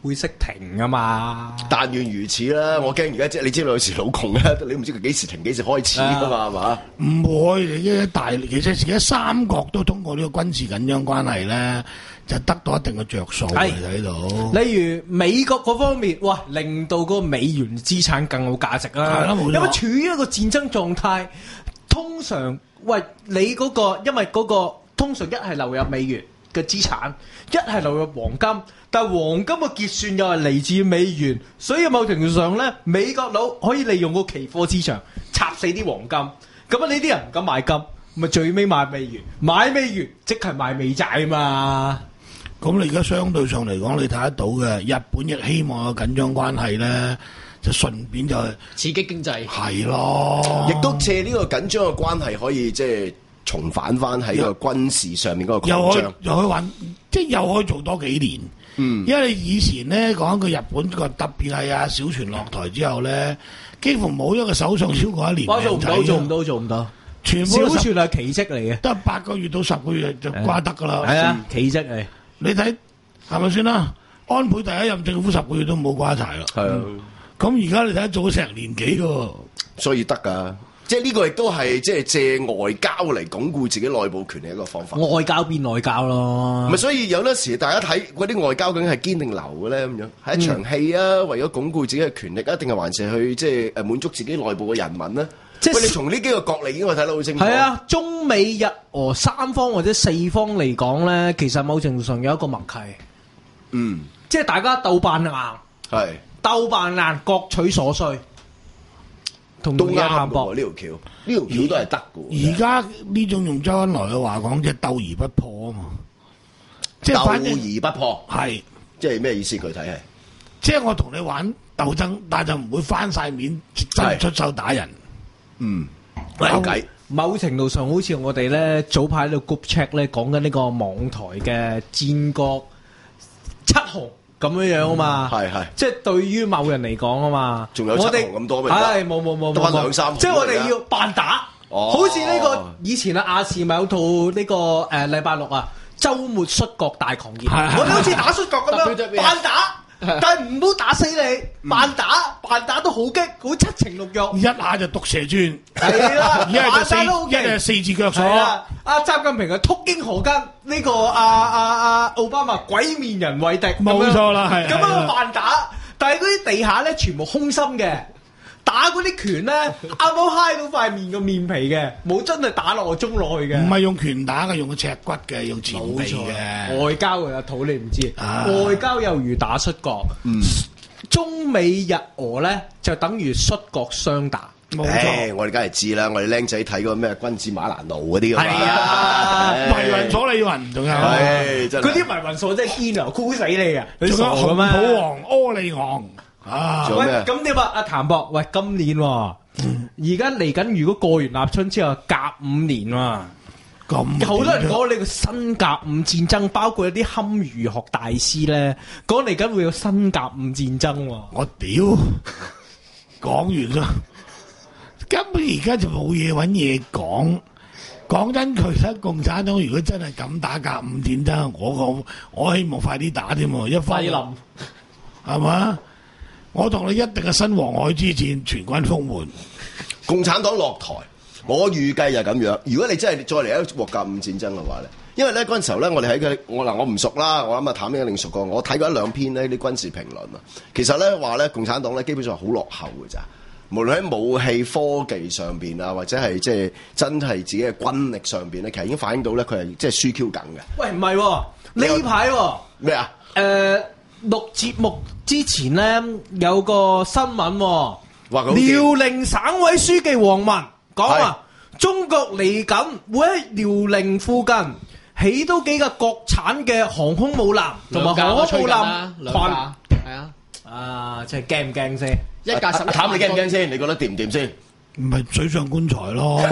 會識停啊嘛。 但願如此啦，我驚而家即係你知道有時老窮咧，你唔知佢幾時停幾時開始噶嘛，係嘛？ 唔會，一大其實而家三國都通過呢個軍事緊張關係咧，就得到一定嘅着數嚟睇到。 例如美國嗰方面，哇，令到嗰個美元資產更有價值啦。因為處於一個戰爭狀態，通常喂你嗰、嗰個，因為嗰、嗰個通常一係流入美元嘅資產，一係流入黃金，但係黃金嘅結算又係嚟自美元，所以某程度上咧，美國佬可以利用個期貨市場插死啲黃金，咁啊呢啲人唔敢買金，咪最尾買美元，買美元即係買美債嘛。 咁你而家相對上嚟講，你睇得到嘅，日本亦希望有緊張關係咧，就順便就刺激經濟， 係咯， 亦都借呢個緊張嘅關係，可以即係重返翻喺個軍事上面嗰個擴張， 又可以玩，即係又可以做多幾年。嗯，因為你以前咧講個日本個特別係啊小泉落台之後咧，幾乎冇一個首相超過一年。 我做唔到，做唔到，做唔到。全部小泉係奇蹟嚟嘅， 得八個月到十個月就瓜得噶啦。 係啊，奇蹟嚟。 你睇係咪先啦？安倍第一任政府十個月都冇瓜柴啦。係啊，咁而家你睇做咗成年幾喎， 所以得㗎。即係呢個亦都係即係借外交嚟鞏固自己內部權力一個方法。 外交變內交咯。 咪所以有陣時大家睇嗰啲外交究竟係堅定流嘅咧咁樣，係一場戲啊，嗯、為咗鞏固自己嘅權力啊，定係還是去即係誒滿足自己內部嘅人民呢？即係你從呢幾個角力已經我睇得好清楚。係啊， 中美日俄三方或者四方嚟講咧，其實某程度上有一個默契。 嗯， 即係大家鬥扮硬，係鬥扮硬，各取所需。同都啱喎，呢條橋，呢條橋都係得嘅。 而家呢種用周恩來嘅話講，即係鬥而不破啊嘛。即係鬥而不破，係即係咩意思？具體係即係我同你玩鬥爭，但係就唔會翻晒面，真出手打人。 嗯，有計。 某程度上，好似我哋咧早排喺度 group check 咧講緊呢個網台嘅戰國七雄。咁樣樣啊嘛，係係、嗯，即係對於某人嚟講啊嘛， 仲有七雄咁多咩？ 係冇冇冇，得翻兩三，即係我哋要扮打，哦、好似呢個以前啊亞視咪有套呢、這個誒禮拜六啊週末摔角大狂熱，我哋好似打摔角咁樣扮打。但係唔好打死你，扮打扮打都好激，好七情六欲， 一下就毒蛇轉， 係啦， 一係就四，一係四字腳鎖。 阿習近平係禿鷹河間呢個阿阿阿奧巴馬鬼面人為敵， 冇錯啦，係咁樣扮打，但係嗰啲地下咧全部空心嘅。打嗰啲拳咧，啱啱揩到塊面個面皮嘅，冇真係打落中落去嘅。 唔係用拳打嘅，用個尺骨嘅，用前臂嘅。 外交嘅土你唔知，啊、外交又如打摔角。嗯、中美日俄咧就等於摔角雙打。 冇錯、欸，我哋梗係知啦，我哋僆仔睇嗰個咩君子馬蘭奴嗰啲㗎嘛。 係啊， 迷魂鎖李雲仲有。 係真。 嗰啲迷魂鎖真係堅啊，箍死你嘅。 仲有紅土王柯利昂。 啊！ 喂，咁點啊？阿譚博，喂，今年而家嚟緊，如果過完立春之後，甲午年喎，咁好多人講呢個新甲午戰爭，包括一啲堪輿學大師咧，講嚟緊會有新甲午戰爭。 我屌，講完啦，根本而家就冇嘢搵嘢講。講真，其實共產黨如果真係咁打甲午戰爭，我我我希望快啲打添，一翻林係嘛？我同你一定係新黃海之戰，全軍覆沒。 共產黨落台，我預計就咁樣。如果你真係再嚟一鑊甲午戰爭嘅話咧，因為咧嗰陣時候咧，我哋喺佢我嗱我唔熟啦，我諗啊譚英一定熟過。我睇過一兩篇呢啲軍事評論啊，其實咧話咧共產黨咧基本上係好落後嘅咋。無論喺武器科技上邊啊，或者係即係真係自己嘅軍力上邊咧，其實已經反映到咧佢係即係輸 Q 緊嘅。 喂，唔係呢排咩啊？ 誒。錄節目之前咧有個新聞，遼寧省委書記王文講話，中國嚟緊會喺遼寧附近起多幾個國產嘅航空母艦同埋航空母艦群，係啊，啊，即係驚唔驚先？ 一架十， 譚你驚唔驚先？你覺得掂唔掂先？ 唔係水上棺材咯，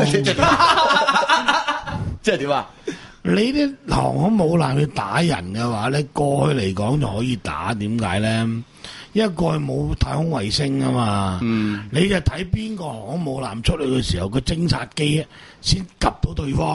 即係點啊？ 你啲航空母艦去打人嘅話咧，過去嚟講就可以打，點解咧？因為過去冇太空衛星啊嘛，嗯、你就睇邊個航空母艦出去嘅時候，個偵察機先及到對方，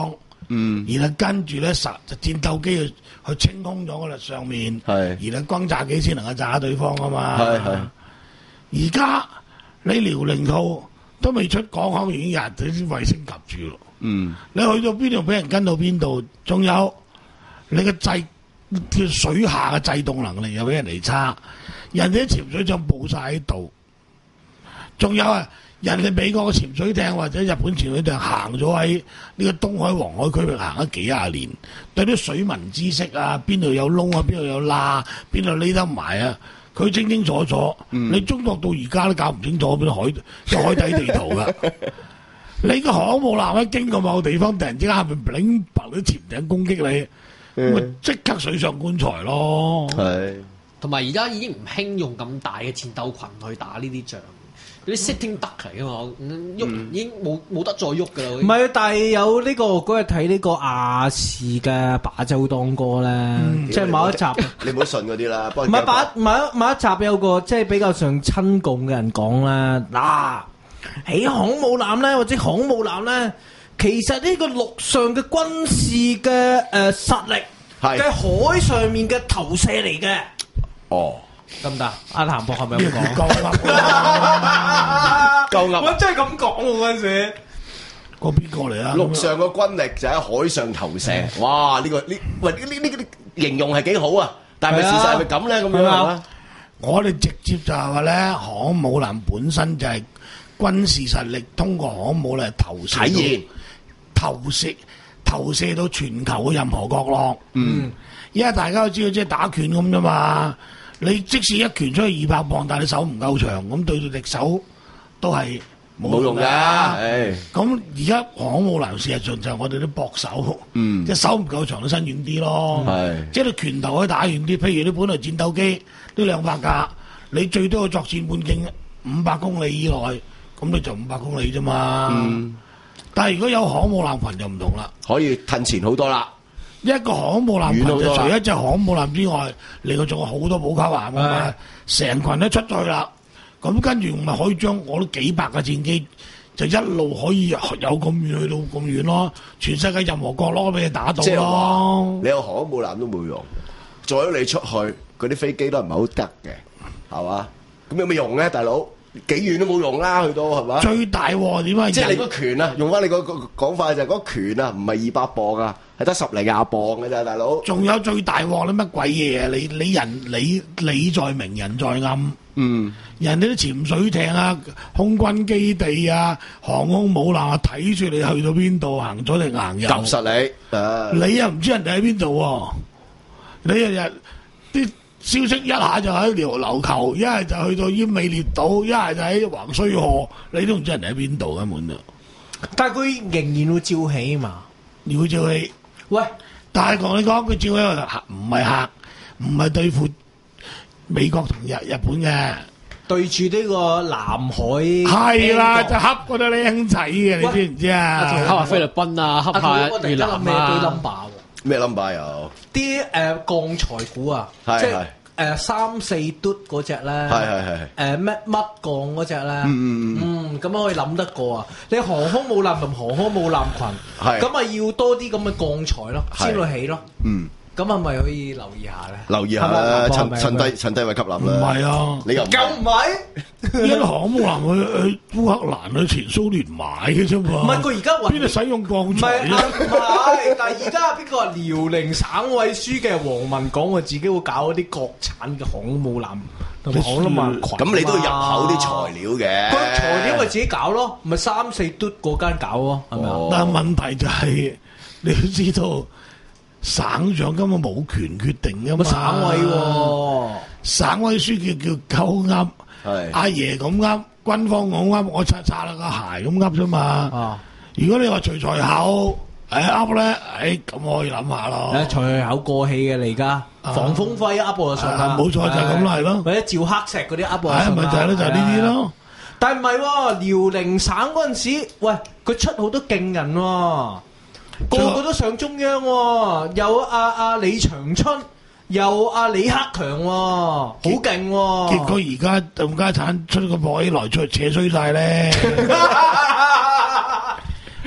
嗯，然後跟住咧實戰鬥機去去清空咗嗰粒上面， 係， 然後轟炸機先能夠炸對方啊嘛。 係係。 而家你遼寧號都未出港口，已經有人哋啲衛星及住咯。 嗯， 你去到邊度俾人跟到邊度，仲有你嘅制叫水下嘅制動能力又俾人哋差，人哋啲潛水艇佈晒喺度，仲有啊，人哋美國嘅潛水艇或者日本潛水艇行咗喺呢個東海、黃海區域行咗幾廿年，對啲水文知識啊，邊度有窿啊，邊度有罅，邊度匿得埋啊，佢清清楚楚。嗯、你中國到而家都搞唔清楚邊海即海底地圖噶。你個航母艦一經過某個地方，突然之間係咪砰砰啲潛艇攻擊你？咁咪即刻水上棺材咯。 係， 同埋而家已經唔興用咁大嘅戰鬥群去打呢啲仗，嗰啲 sitting duck 嚟噶嘛，喐已經冇冇得再喐噶啦。 唔係，但係有呢、呢個嗰日睇呢個亞視嘅把州當歌咧，嗯、即係某一集。 你唔好信嗰啲啦。唔係把某一某一集有個即係比較上親共嘅人講啦，嗱。喺航母艦咧，或者航母艦咧，其實呢個陸上嘅軍事嘅誒、呃、實力係海上面嘅投射嚟嘅。 哦， 得唔得？阿譚博係咪咁講？ 夠噏啦， 夠噏！ 我真係咁講喎嗰陣時。 個邊個嚟啊？ 陸上嘅軍力就喺海上投射。嗯、哇！呢、呢個呢喂呢呢呢形容係幾好啊！但係咪事實係咪咁咧？咁樣係嘛？ 我哋直接就係話咧，航母艦本身就係、是。軍事實力通過航母嚟投射，體現投射投射到全球嘅任何角落。嗯，而家大家都知道，即係打拳咁啫嘛。你即使一拳出去二百磅，但係你手唔夠長，咁對到敵手都係冇用㗎。咁而家航母艦事實上就係我哋啲搏手，嗯，即係手唔夠長，都伸遠啲咯。係，即係你拳頭可以打遠啲。譬如你本來戰鬥機都兩百架，你最多嘅作戰半徑五百公里以內。咁你就五百公里啫嘛，嗯、但係如果有航母艦群就唔同啦， 可以褪前好多啦。 一個航母艦群就除咗一隻航母艦之外，另外仲有好多補給艦啊嘛，成群都出咗去啦。咁跟住咪可以將我都幾百個戰機就一路可以有咁遠去到咁遠咯，全世界任何角落俾你打到咯。 你有航母艦都冇用，載咗你出去，嗰啲飛機都唔係好得嘅，係嘛？咁有咩用咧，大佬？幾遠都冇用啦，去到係嘛？最大鑊點啊？即係你個拳啊，用翻你個講法就係嗰拳啊，唔係二百磅啊，係得十零廿磅嘅咋，大佬。仲有最大鑊你乜鬼嘢啊？你你人你你在明人在暗，嗯，人哋啲潛水艇啊、空軍基地啊、航空母艦啊，睇住你去到邊度行左定行右，夾實你，啊、你又唔知人哋喺邊度喎？你日日啲。消息一下就喺遼琉球，一係就去到奄美列島，一係就喺橫須賀，你都唔知人哋喺邊度根本就。 但係佢仍然會照起嘛？ 你會照起？喂！但係同你講，佢照起唔係嚇，唔係對付美國同日日本嘅， 對住呢個南海。 係啦，就恰嗰啲僆仔嘅，你知唔知啊？ 恰下菲律賓啊，恰下越南啊。 咩 number 有？ 啲誒鋼材股啊，即係誒三四嘟嗰只咧，係係係誒乜乜鋼嗰只咧，嗯嗯咁樣可以諗得過啊！你航空母艦同航空母艦群，咁咪要多啲咁嘅鋼材咯，先去起咯，嗯。咁係咪可以留意下咧？ 留意下啦，趁趁低趁低位吸納啦。唔係啊， 你又夠唔係？ 依家航母艦去去烏克蘭去前蘇聯買嘅啫嘛。 唔係佢而家邊度使用鋼材咧？ 唔係，但係而家邊個話遼寧省委書記黃文講我自己會搞一啲國產嘅航母艦同埋航母群。 咁你都要入口啲材料嘅。 佢材料咪自己搞咯，咪三四嘟嗰間搞咯，係咪啊？ 但係問題就係你都知道。省長根本冇權決定噶嘛， 省委喎、哦， 省委書記叫鳩噏，阿爺咁噏，軍方咁噏，我擦擦啦個鞋咁噏啫嘛。啊、如果你話徐才厚，誒噏咧，誒咁可以諗下咯。 誒徐才厚過氣嘅嚟噶，防風輝噏就上啦， 冇錯就係咁啦，係咯。 或者趙克石嗰啲噏就係咪就係咧？就係呢啲咯。 但係唔係喎，遼寧省嗰陣時，喂佢出好多勁人喎。個個都上中央喎、哦，有阿、啊、阿、啊、李長春，有阿、啊、李克強喎、哦，好勁喎。 結果而家冚家產出個博起來出扯衰晒咧。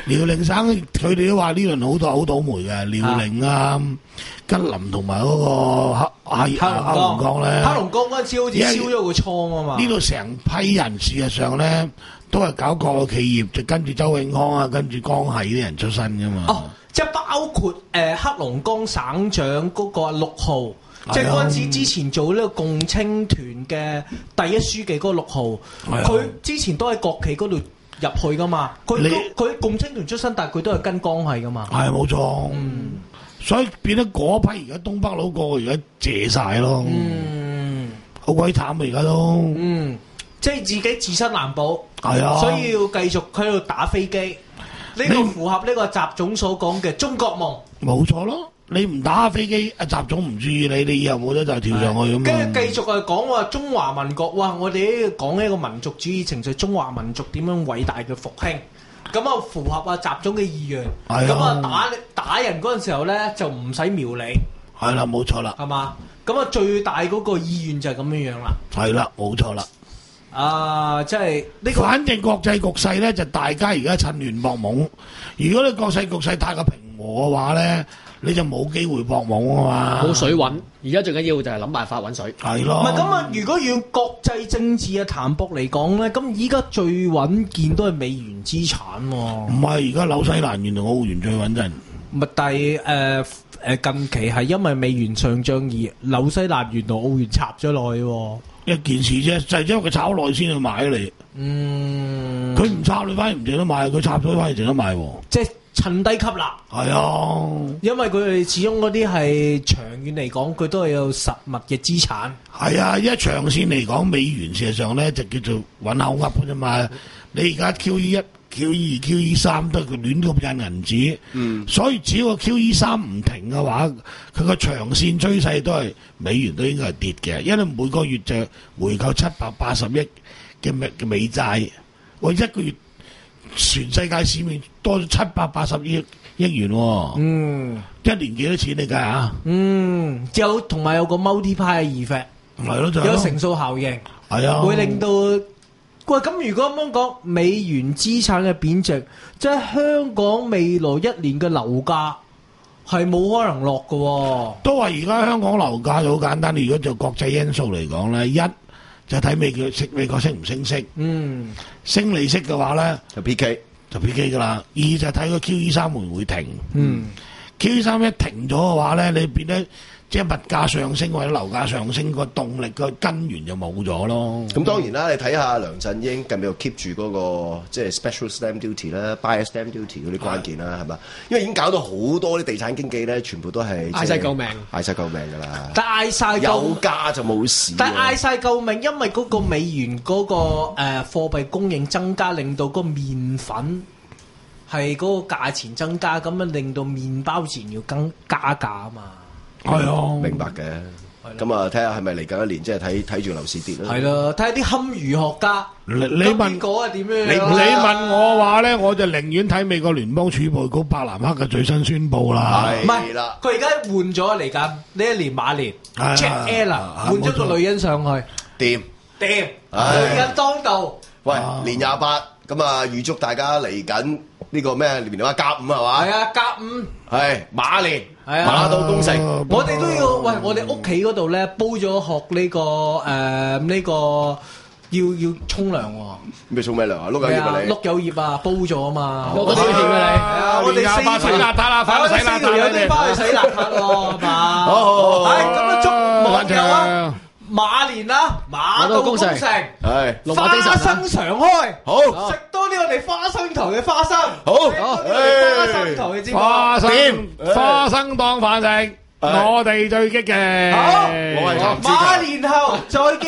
遼寧省佢哋都話呢輪好多好倒霉嘅，遼寧啊、吉林同埋嗰個黑黑黑龍江咧， 黑龍江嗰陣時好似燒咗個倉啊嘛。呢度成批人事實上咧都係搞國有企業，就跟住周永康啊，跟住江系啲人出身噶嘛。 哦，即係包括誒、呃、黑龍江省長嗰個陸浩。即係嗰陣時之前做呢個共青團嘅第一書記嗰個陸浩，佢之前都喺國企嗰度入去噶嘛。佢佢共青團出身，但係佢都係跟江系噶嘛。 係冇錯，嗯，所以變咗嗰批而家東北佬個個而家謝晒咯，嗯，好鬼慘啊而家都， 嗯，即係自己自身難保， 係啊， 所以要繼續喺度打飛機。呢、呢個符合呢個習總所講嘅中國夢， 冇錯咯。你唔打下飛機，阿習總唔注意你，你以後冇得就跳上去咁。 跟住繼續係講話中華民國，哇！我哋講一個民族主義情緒，中華民族點樣偉大嘅復興，咁啊符合阿習總嘅意願。咁啊打打人嗰陣時候咧，就唔使瞄你。 係啦，冇錯啦。 係嘛？咁啊最大嗰個意願就係咁樣樣啦。 係啦，冇錯啦。 啊，即係呢個。 反正國際局勢咧，就大家而家趁亂搏懵。如果你國際局勢太過平和嘅話咧，你就冇機會搏懵啊嘛， 冇水揾。而家最緊要就係諗辦法揾水。 係咯。 唔係咁啊！如果用國際政治嘅談博嚟講咧，咁依家最穩健都係美元資產喎。 唔係，而家紐西蘭元同澳元最穩陣。 唔係，但係誒誒近期係因為美元上漲而紐西蘭元同澳元插咗落去喎。 一件事啫，就係、是、因為佢炒耐先去買你。 嗯。佢唔插你反而唔值得買，佢插咗反而值得買喎。 即係趁低吸納。係啊， 因為佢哋始終嗰啲係長遠嚟講，佢都係有實物嘅資產。 係啊，一長線嚟講，美元事實上咧就叫做揾口噏嘅啫嘛。你而家 Q E 一、Q E 二、Q E 三都係佢亂咁印銀紙。嗯。所以只要個 Q E 三唔停嘅話，佢個長線趨勢都係美元都應該係跌嘅，因為每個月就回購七百八十億嘅美嘅美債，我一個月全世界市面多咗七百八十億億元喎。嗯，一年幾多錢你計下？ 嗯，有同埋有個 multiplier effect， 係咯，就有乘數效應， 係啊， 會令到喂咁。如果咁樣講，美元資產嘅貶值，即係香港未來一年嘅樓價係冇可能落嘅喎。 都話而家香港樓價就好簡單，如果就國際因素嚟講咧，一就睇美國息，美國升唔升息。嗯，升利息嘅話咧就 P K 就 P K 噶啦。二就睇個 Q E 三會唔會停。嗯 ，Q E 三一停咗嘅話咧，你變得即係物價上升或者樓價上升個動力個根源就冇咗咯。 咁當然啦，你睇下梁振英近日又 keep 住嗰個即係 special stamp duty 啦、bias stamp duty 嗰啲關鍵啦，係嘛？因為已經搞到好多啲地產經紀咧，全部都係嗌晒救命， 嗌晒救命㗎啦。 但嗌晒有價就冇事。 但嗌晒救命，因為嗰個美元嗰、嗰個誒、呃、貨幣供應增加，令到個麵粉係嗰個價錢增加，咁樣令到麵包自然要更加價啊嘛。 係啊， 明白嘅。咁啊，睇下係咪嚟緊一年，即係睇睇住樓市跌啦。 係咯，睇下啲堪輿學家， 你你問嗰係點樣？ 你你問我話咧，我就寧願睇美國聯邦儲備局伯南克嘅最新宣佈啦。 唔係啦，佢而家換咗嚟緊呢一年馬年 Jack Allen 換咗個女人上去， 掂掂，女人當道。 喂，年廿八，咁啊預祝大家嚟緊呢個咩年話甲午係嘛？ 係啊，甲午係馬年。 係啊， 馬到功成， 我哋都要喂，我哋屋企嗰度咧煲咗學呢個誒呢個要要沖涼喎。 咩沖咩涼啊？碌柚葉啊你？ 碌柚葉啊，煲咗啊嘛。 我少甜啊你。 係啊，我哋四條洗邋遢啦，翻去洗邋遢。 有啲翻去洗邋遢咯，係嘛？ 好好好。 係咁啊，祝網友啊！馬年啦，馬到功成， 係花生常開， 好食多啲我哋花生頭嘅花生， 好， 花生頭嘅節目， 花生花生當飯食，我哋最激嘅， 好，馬年後再見。